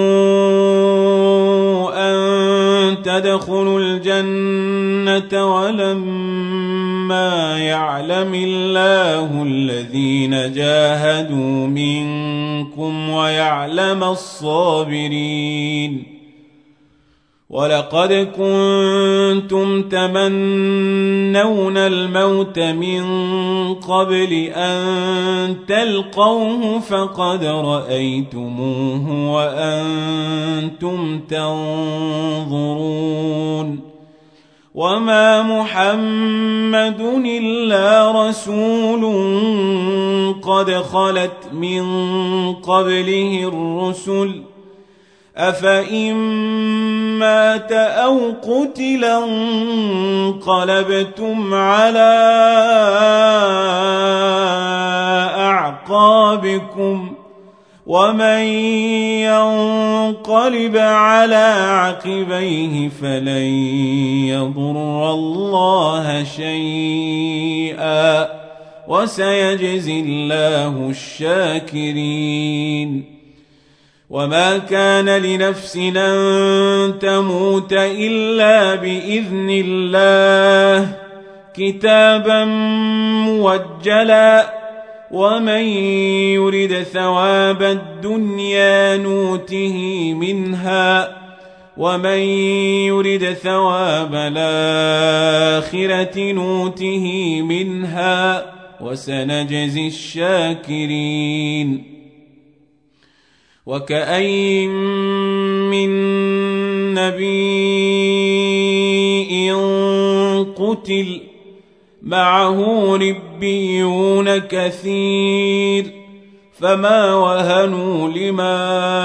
أن تدخلوا الجنة ولما يعلم الله الذين جاهدوا منكم ويعلم الصابرين؟ ولقد كنتم تمنون الموت من قبل أن تلقوه فقد رأيتموه وأنتم تنظرون. وما محمد إلا رسول قد خلت من قبله الرسل أفإن مات أو قتل انقلبتم على أعقابكم ومن ينقلب على عقبيه فلن يضر الله شيئا وسيجزي الله الشاكرين. وما كان لنفس أن تموت إلا بإذن الله كتابا موجلا ومن يرد ثواب الدنيا نوته منها ومن يرد ثواب الآخرة نوته منها وسنجزي الشاكرين. وكأين من نبي قتل معه ربيون كثير فما وهنوا لما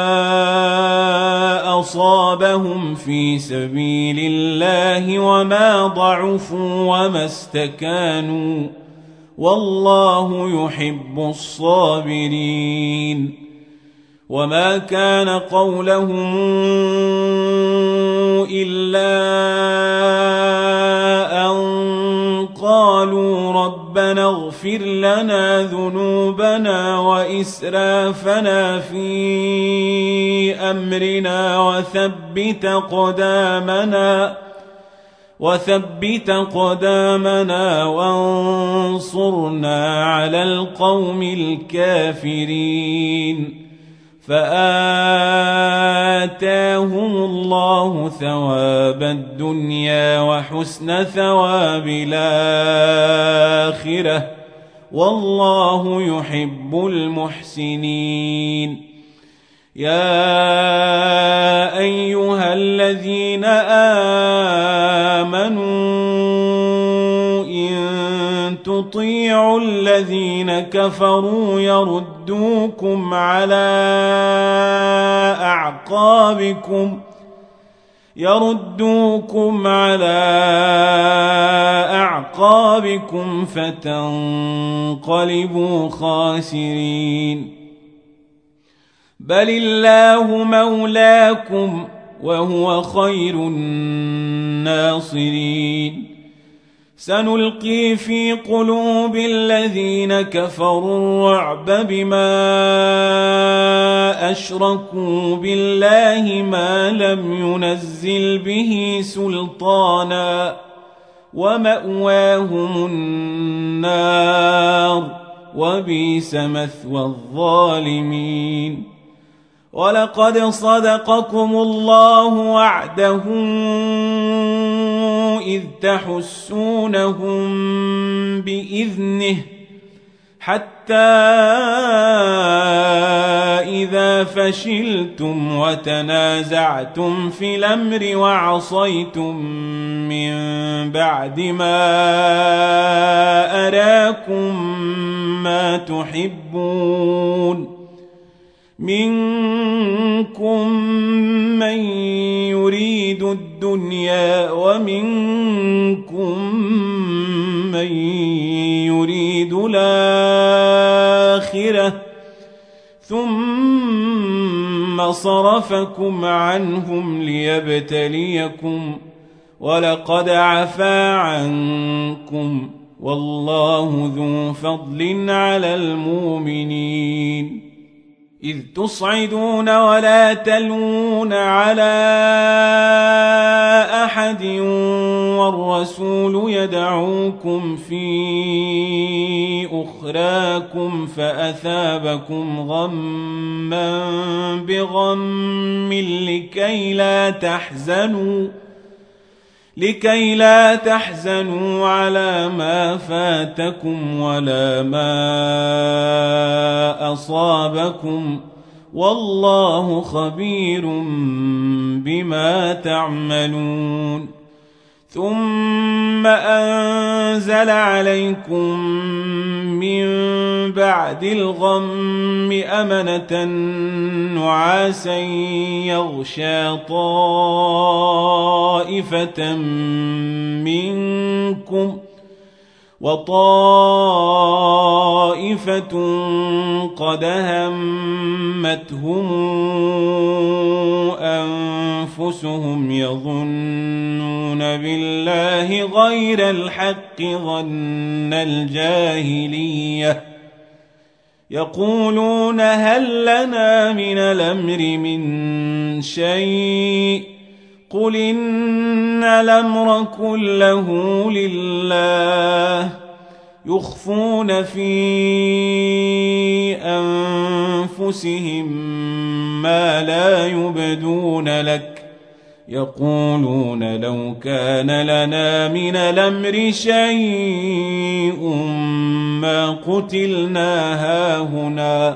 أصابهم في سبيل الله وما ضعفوا وما استكانوا والله يحب الصابرين. وما كان قولهم إلا أن قالوا ربنا اغفر لنا ذنوبنا وإسرافنا في أمرنا وثبت قدامنا وانصرنا على القوم الكافرين. فآتاهم الله ثواب الدنيا وحسن ثواب الآخرة والله يحب المحسنين. يا أيها الذين آمنوا إن تطيعوا الذين كفروا يردوكم على أعقابكم فتنقلبوا خاسرين. بل الله مولاكم وهو خير الناصرين. سنلقي في قلوب الذين كفروا الرعب بما أشركوا بالله ما لم ينزل به سلطانا ومأواهم النار وبئس مثوى الظالمين. ولقد صدقكم الله وعده إذ تحسونهم بإذنه حتى إذا فشلتم وتنازعتم في الأمر وعصيتم من بعد ما أراكم ما تحبون منكم من الدنيا ومنكم من يريد الآخرة ثم صرفكم عنهم ليبتليكم ولقد عفا عنكم والله ذو فضل على المؤمنين إذ تصعدون ولا تلوون على أحد والرسول يدعوكم في أخراكم فأثابكم غما بغم لكي لا تحزنوا على ما فاتكم ولا ما أصابكم والله خبير بما تعملون ثم أنزل عليكم من بعد الغم أمنة نعاسا يغشى طائفة منكم وطائفة قد همتهم أنفسهم يظنون بالله غير الحق ظن الجاهلية يقولون هل لنا من الأمر من شيء قل إن الأمر كله لله يخفون في أنفسهم ما لا يبدون لك يقولون لو كان لنا من الأمر شيء ما قتلنا هاهنا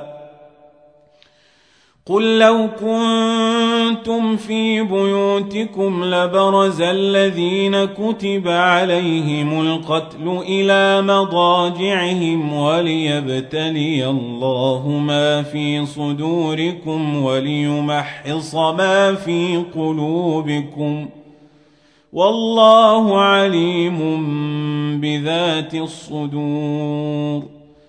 قل لو كنتم في بيوتكم لبرز الذين كتب عليهم القتل إلى مضاجعهم وليبتلي الله ما في صدوركم وليمحص ما في قلوبكم والله عليم بذات الصدور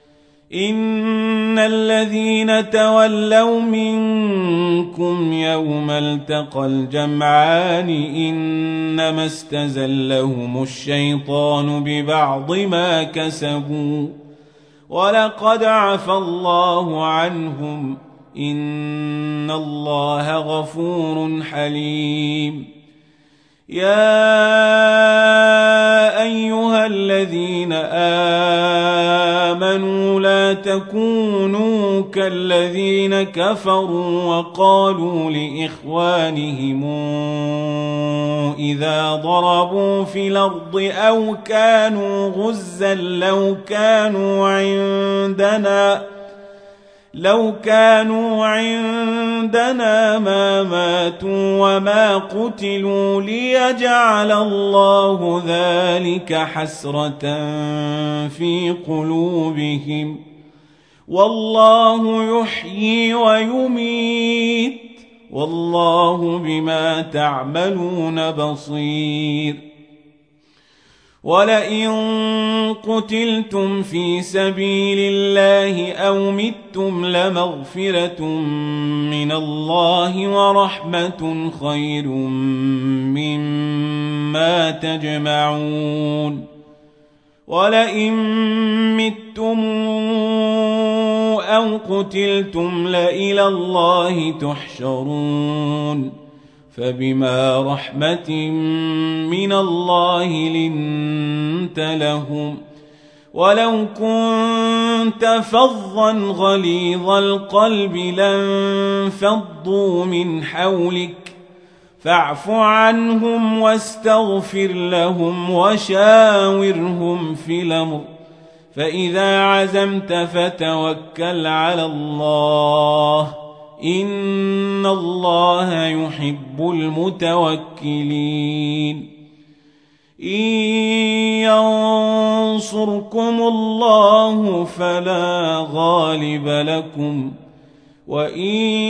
إن الذين تولوا منكم يوم التقى الجمعان إنما استزلهم الشيطان ببعض ما كسبوا ولقد عفى الله عنهم إن الله غفور حليم يا أيها الذين آمنوا لا تكونوا كالذين كفروا وقالوا لإخوانهم إذا ضربوا في الأرض أو كانوا غزا لو كانوا عندنا ما ماتوا وما قتلوا ليجعل الله ذلك حسرة في قلوبهم والله يحيي ويميت والله بما تعملون بصير ولئن قتلتم في سبيل الله أو متم لمغفرة من الله ورحمة خير مما تجمعون ولئن متم أو قتلتم لإلى الله تحشرون فبما رحمة من الله لنت لهم ولو كنت فظا غليظ القلب لانفضوا من حولك فاعف عنهم واستغفر لهم وشاورهم في الأمر فإذا عزمت فتوكل على الله إن الله يحب المتوكلين إن ينصركم الله فلا غالب لكم وإن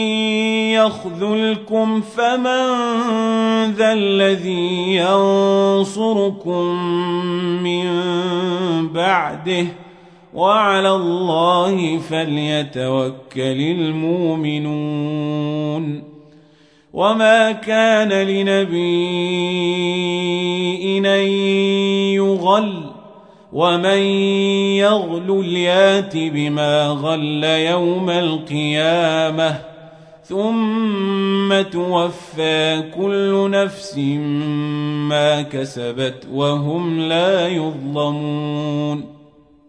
يخذلكم فمن ذا الذي ينصركم من بعده وعلى الله فليتوكل المؤمنون وما كان لنبي أن يغل ومن يغل يات بما غل يوم القيامة ثم توفى كل نفس ما كسبت وهم لا يظلمون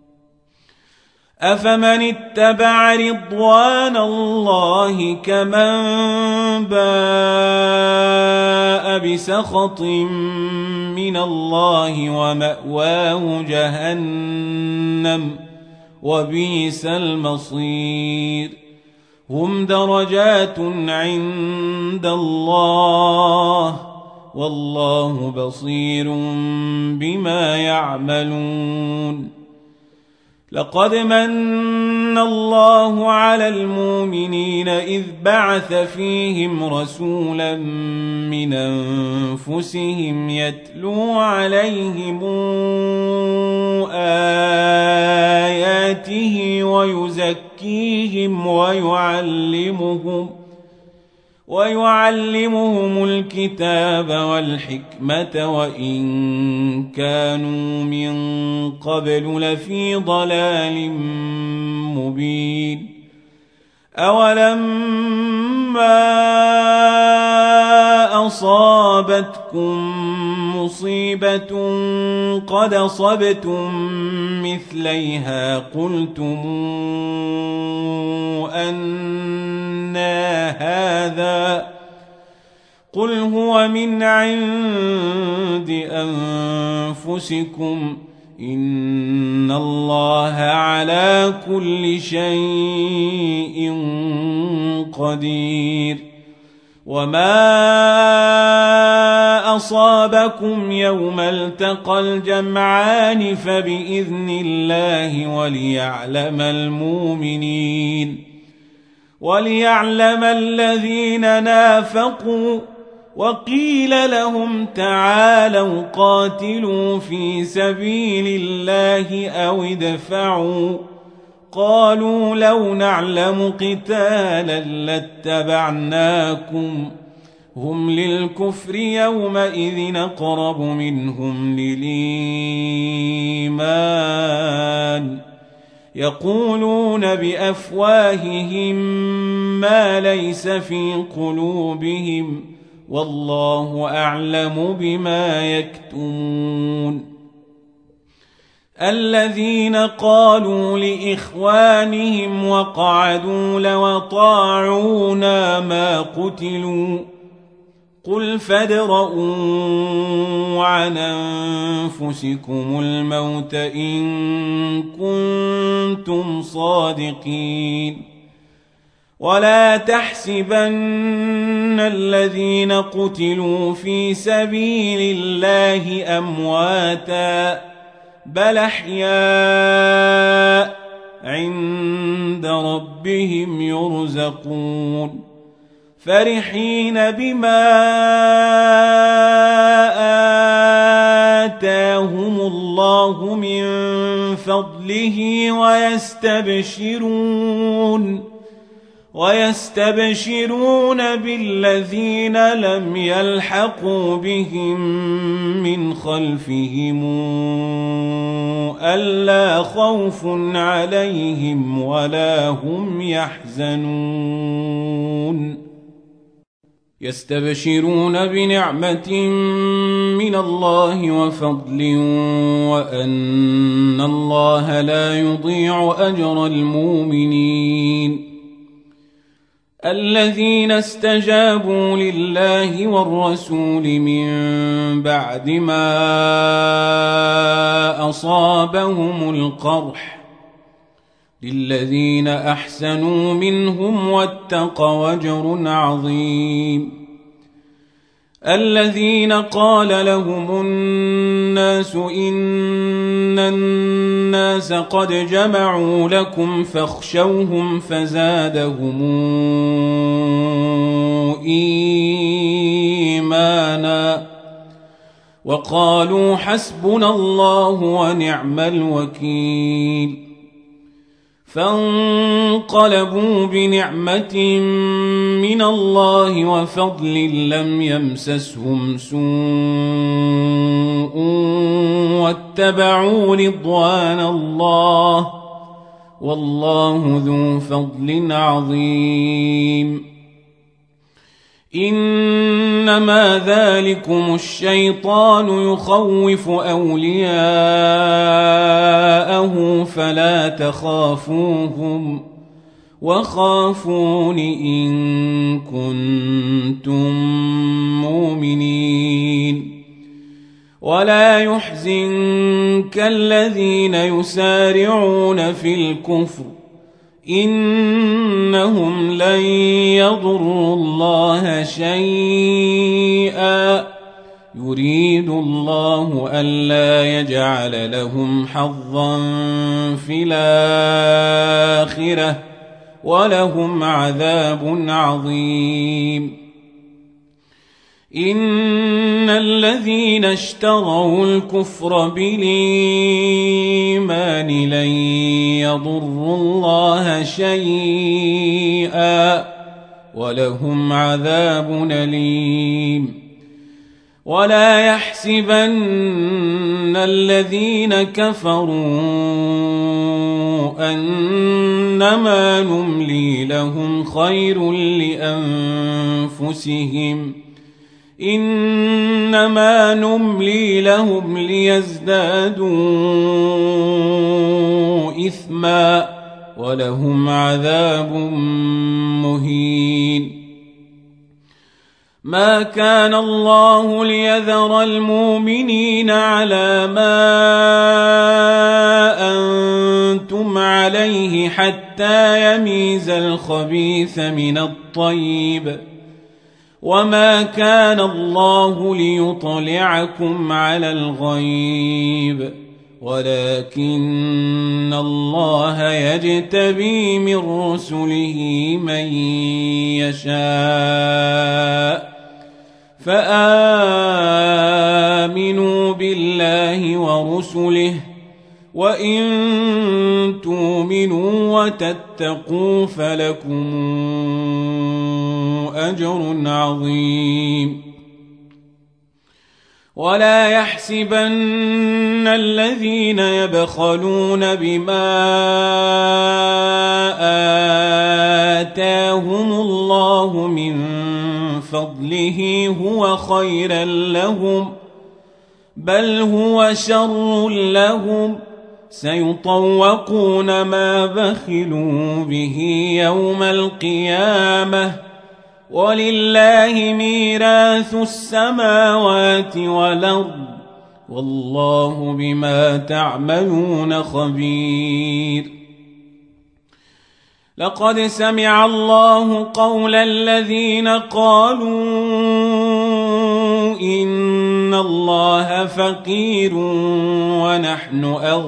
أفمن اتبع رضوان الله كمن باء بسخط من الله ومأواه جهنم وبئس المصير هم درجات عند الله والله بصير بما يعملون لقد من الله على المؤمنين إذ بعث فيهم رسولا من أنفسهم يتلو عليهم آياته ويزكيهم ويعلمهم الكتاب والحكمة وإن كانوا من قبل لفي ضلال مبين أولما أصابتكم مصيبة قد أصبتم مثليها قلتم أنى هذا قل هو من عند أنفسكم إن الله على كل شيء قدير وما أصابكم يوم التقى الجمعان فبإذن الله وليعلم الذين نافقوا وقيل لهم تعالوا قاتلوا في سبيل الله أو ادفعوا قالوا لو نعلم قتالا لاتبعناكم هم للكفر يومئذ أقرب منهم للإيمان يقولون بأفواههم ما ليس في قلوبهم والله أعلم بما يكتمون الذين قالوا لإخوانهم وقعدوا لو أطاعونا ما قتلوا قل فادرءوا عن أنفسكم الموت إن كنتم صادقين ولا تحسبن الذين قتلوا في سبيل الله أمواتا بل أحياء عند ربهم يرزقون فرحين بما آتاهم الله من فضله ويستبشرون بالذين لم يلحقوا بهم من خلفهم ألا خوف عليهم ولا هم يحزنون يستبشرون بنعمة من الله وفضل وأن الله لا يضيع أجر المؤمنين الذين استجابوا لله والرسول من بعد ما أصابهم القرح للذين أحسنوا منهم واتقوا أجر عظيم الذين قال لهم الناس إن الناس قد جمعوا لكم فاخشوهم فزادهم إيمانا وقالوا حسبنا الله ونعم الوكيل فانقلبوا بنعمة من الله وفضل لم يمسسهم سوء واتبعوا رضوان الله والله ذو فضل عظيم إنما ذلكم الشيطان يخوف أولياءه فلا تخافوهم وخافون إن كنتم مؤمنين ولا يحزنك الذين يسارعون في الكفر إنهم لن يضروا الله شيئا يريد الله ألا يجعل لهم حظا في الآخرة ولهم عذاب عظيم إن الذين اشتروا الكفر بالإيمان لن يضروا الله شيئا ولهم عذاب أليم ولا يحسبن الذين كفروا أنما نملي لهم خير لأنفسهم إنما نملي لهم ليزدادوا إثما ولهم عذاب مهين ما كان الله ليذر المؤمنين على ما أنتم عليه حتى يميز الخبيث من الطيب وما كان الله ليطلعكم على الغيب ولكن الله يجتبي من رسله من يشاء فآمنوا بالله ورسله وإن تؤمنوا وتتقوا فلكم أجر عظيم ولا يحسبن الذين يبخلون بما آتاهم الله من فضله هو خيرا لهم بل هو شر لهم سيطوقون ما بخلوا به يوم القيامة ولله ميراث السماوات والأرض والله بما تعملون خبير لقد سمع الله قول الذين قالوا إن الله فقير ونحن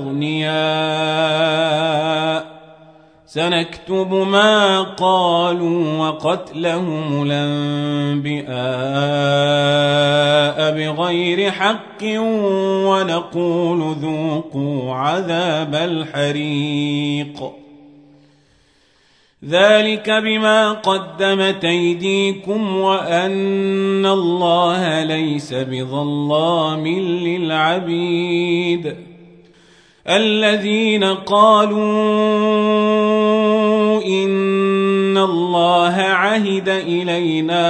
أغنياء سنكتب ما قالوا وقتلهم الأنبياء بغير حق ونقول ذوقوا عذاب الحريق ذلك بما قدمت أيديكم وأن الله ليس بظلام للعبيد الذين قالوا إن الله عهد إلينا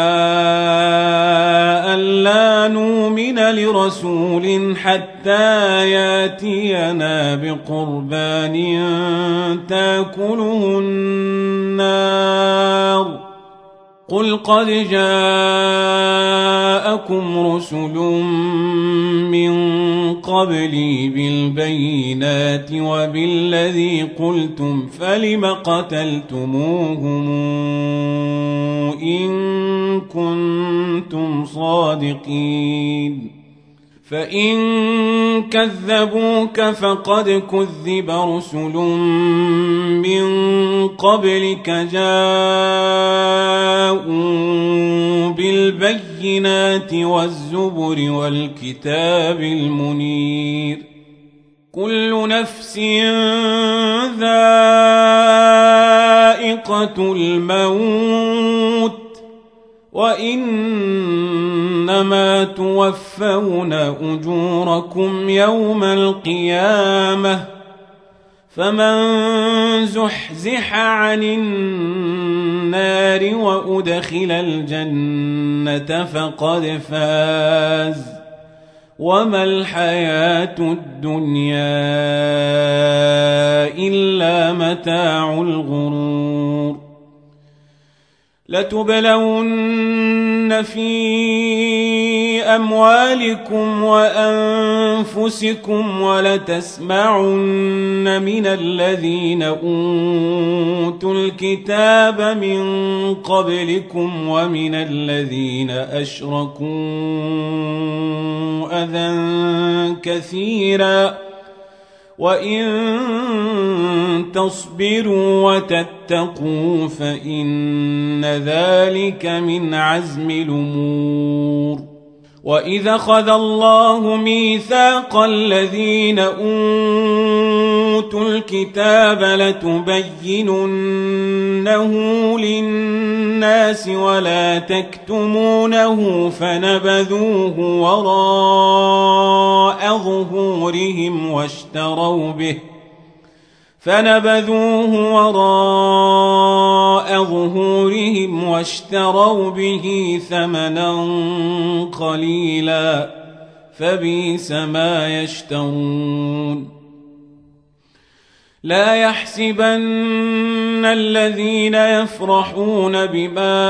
ألا نؤمن لرسول حتى ياتينا بقربان تأكله النار قل قد جاءكم رسل من قبلي بالبينات وبالذي قلتم فلم قتلتموهم إن كنتم صادقين فإن كذبوك فقد كذب رسل من قبلك جاءوا بالبينات والزبر والكتاب المنير كل نفس ذائقة الموت وإنما توفون أجوركم يوم القيامة فمن زحزح عن النار وأدخل الجنة فقد فاز وما الحياة الدنيا إلا متاع الغرور لتبلون في أموالكم وأنفسكم ولتسمعن من الذين أوتوا الكتاب من قبلكم ومن الذين أشركوا أذى كثيرا وإن تصبروا وتتقوا فإن ذلك من عزم الأمور وإذا أخذ الله ميثاق الذين أوتوا الكتاب لتبيننه للناس ولا تكتمونه فنبذوه وراء ظهورهم واشتروا به ثمنا قليلا فبئس ما يشترون لا يحسبن الذين يفرحون بما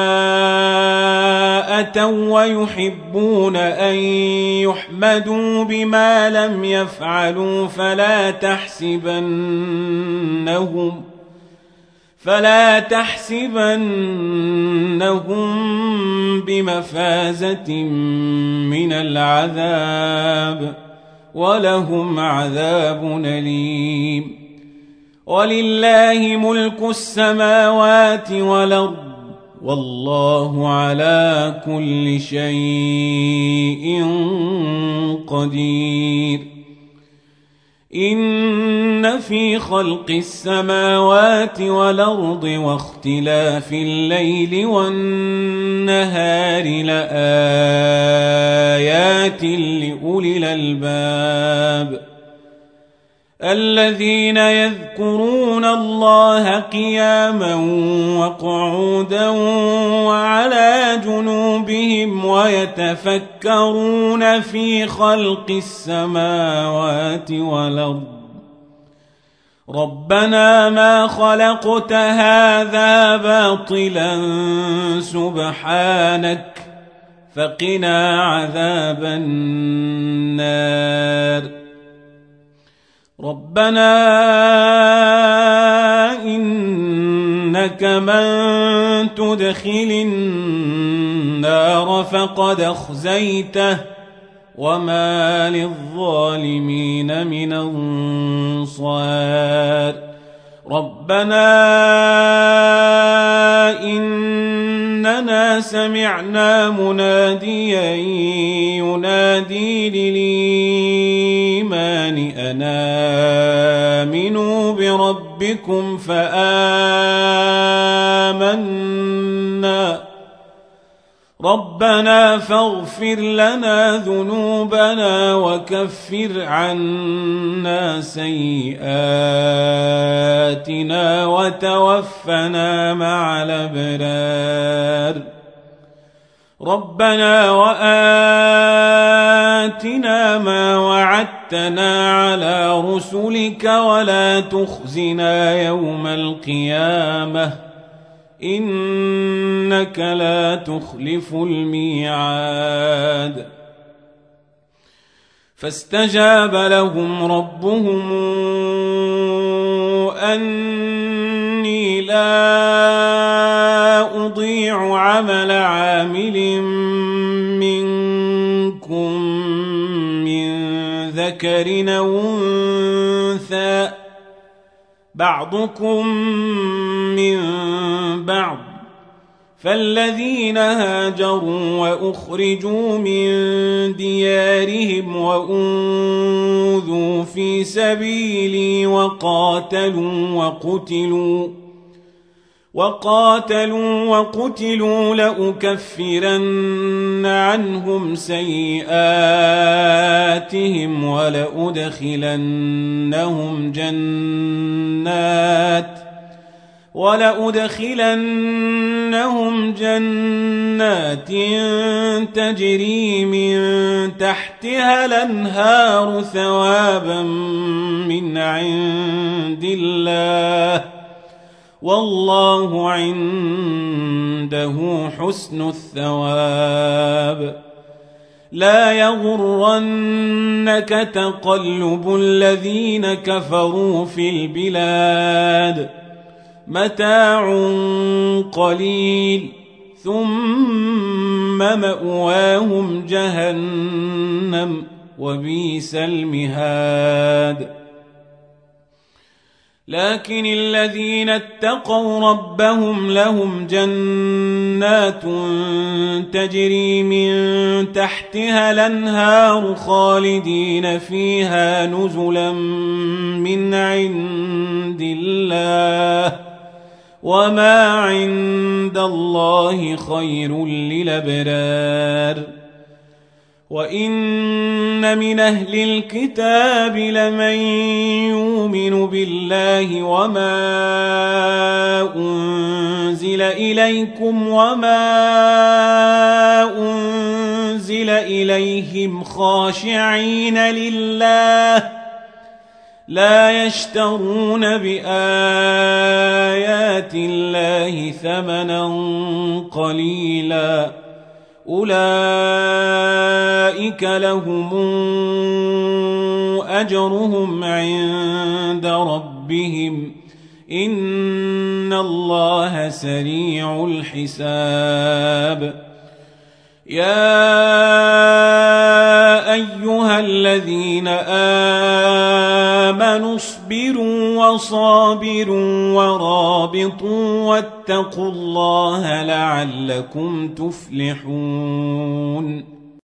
أتوا ويحبون أن يحمدوا بما لم يفعلوا فلا تحسبنهم بمفازة من العذاب ولهم عذاب أليم ولله ملك السماوات والأرض والله على كل شيء قدير إن في خلق السماوات والأرض واختلاف الليل والنهار لآيات لأولي الألباب الذين يذكرون الله قياما وقعودا وعلى جنوبهم ويتفكرون في خلق السماوات والأرض ربنا ما خلقت هذا باطلا سبحانك فقنا عذاب النار ربنا إنك من تدخل النار فقد أخزيته وما للظالمين من أنصار ربنا إننا سمعنا مناديا ينادي للإيمان أن آمنوا بربكم فآمنا ربنا فاغفر لنا ذنوبنا وكفر عنا سيئاتنا وتوفنا مع الأبرار ربنا وآتنا ما وعدتنا على رسلك ولا تخزنا يوم القيامة إنك لا تخلف الميعاد فاستجاب لهم ربهم أني لا أضيع عمل عامل منكم من ذكر أو أنثى بعضكم من بعض، فالذين هاجروا وأخرجوا من ديارهم وأوذوا في سبيلي وقاتلوا لأكفرن عنهم سيئاتهم ولأدخلنهم جنات تجري من تحتها الأنهار ثوابا من عند الله، والله عنده حسن الثواب. لا يغرنك تقلب الذين كفروا في البلاد، متاع قليل ثم مأواهم جهنم وبئس المهاد. لكن الذين اتقوا ربهم لهم جنات تجري من تحتها الأنهار خالدين فيها نزلا من عند الله، وما عند الله خير للأبرار. وإن من أهل الكتاب لمن يؤمن بالله وما أنزل إليكم وما أنزل إليهم خاشعين لله لا يشترون بآيات الله ثمنا قليلا، أولئك لهم أجرهم عند ربهم إن الله سريع الحساب. يا أيها الذين آمنوا اصبروا وصابروا ورابطوا واتقوا الله لعلكم تفلحون.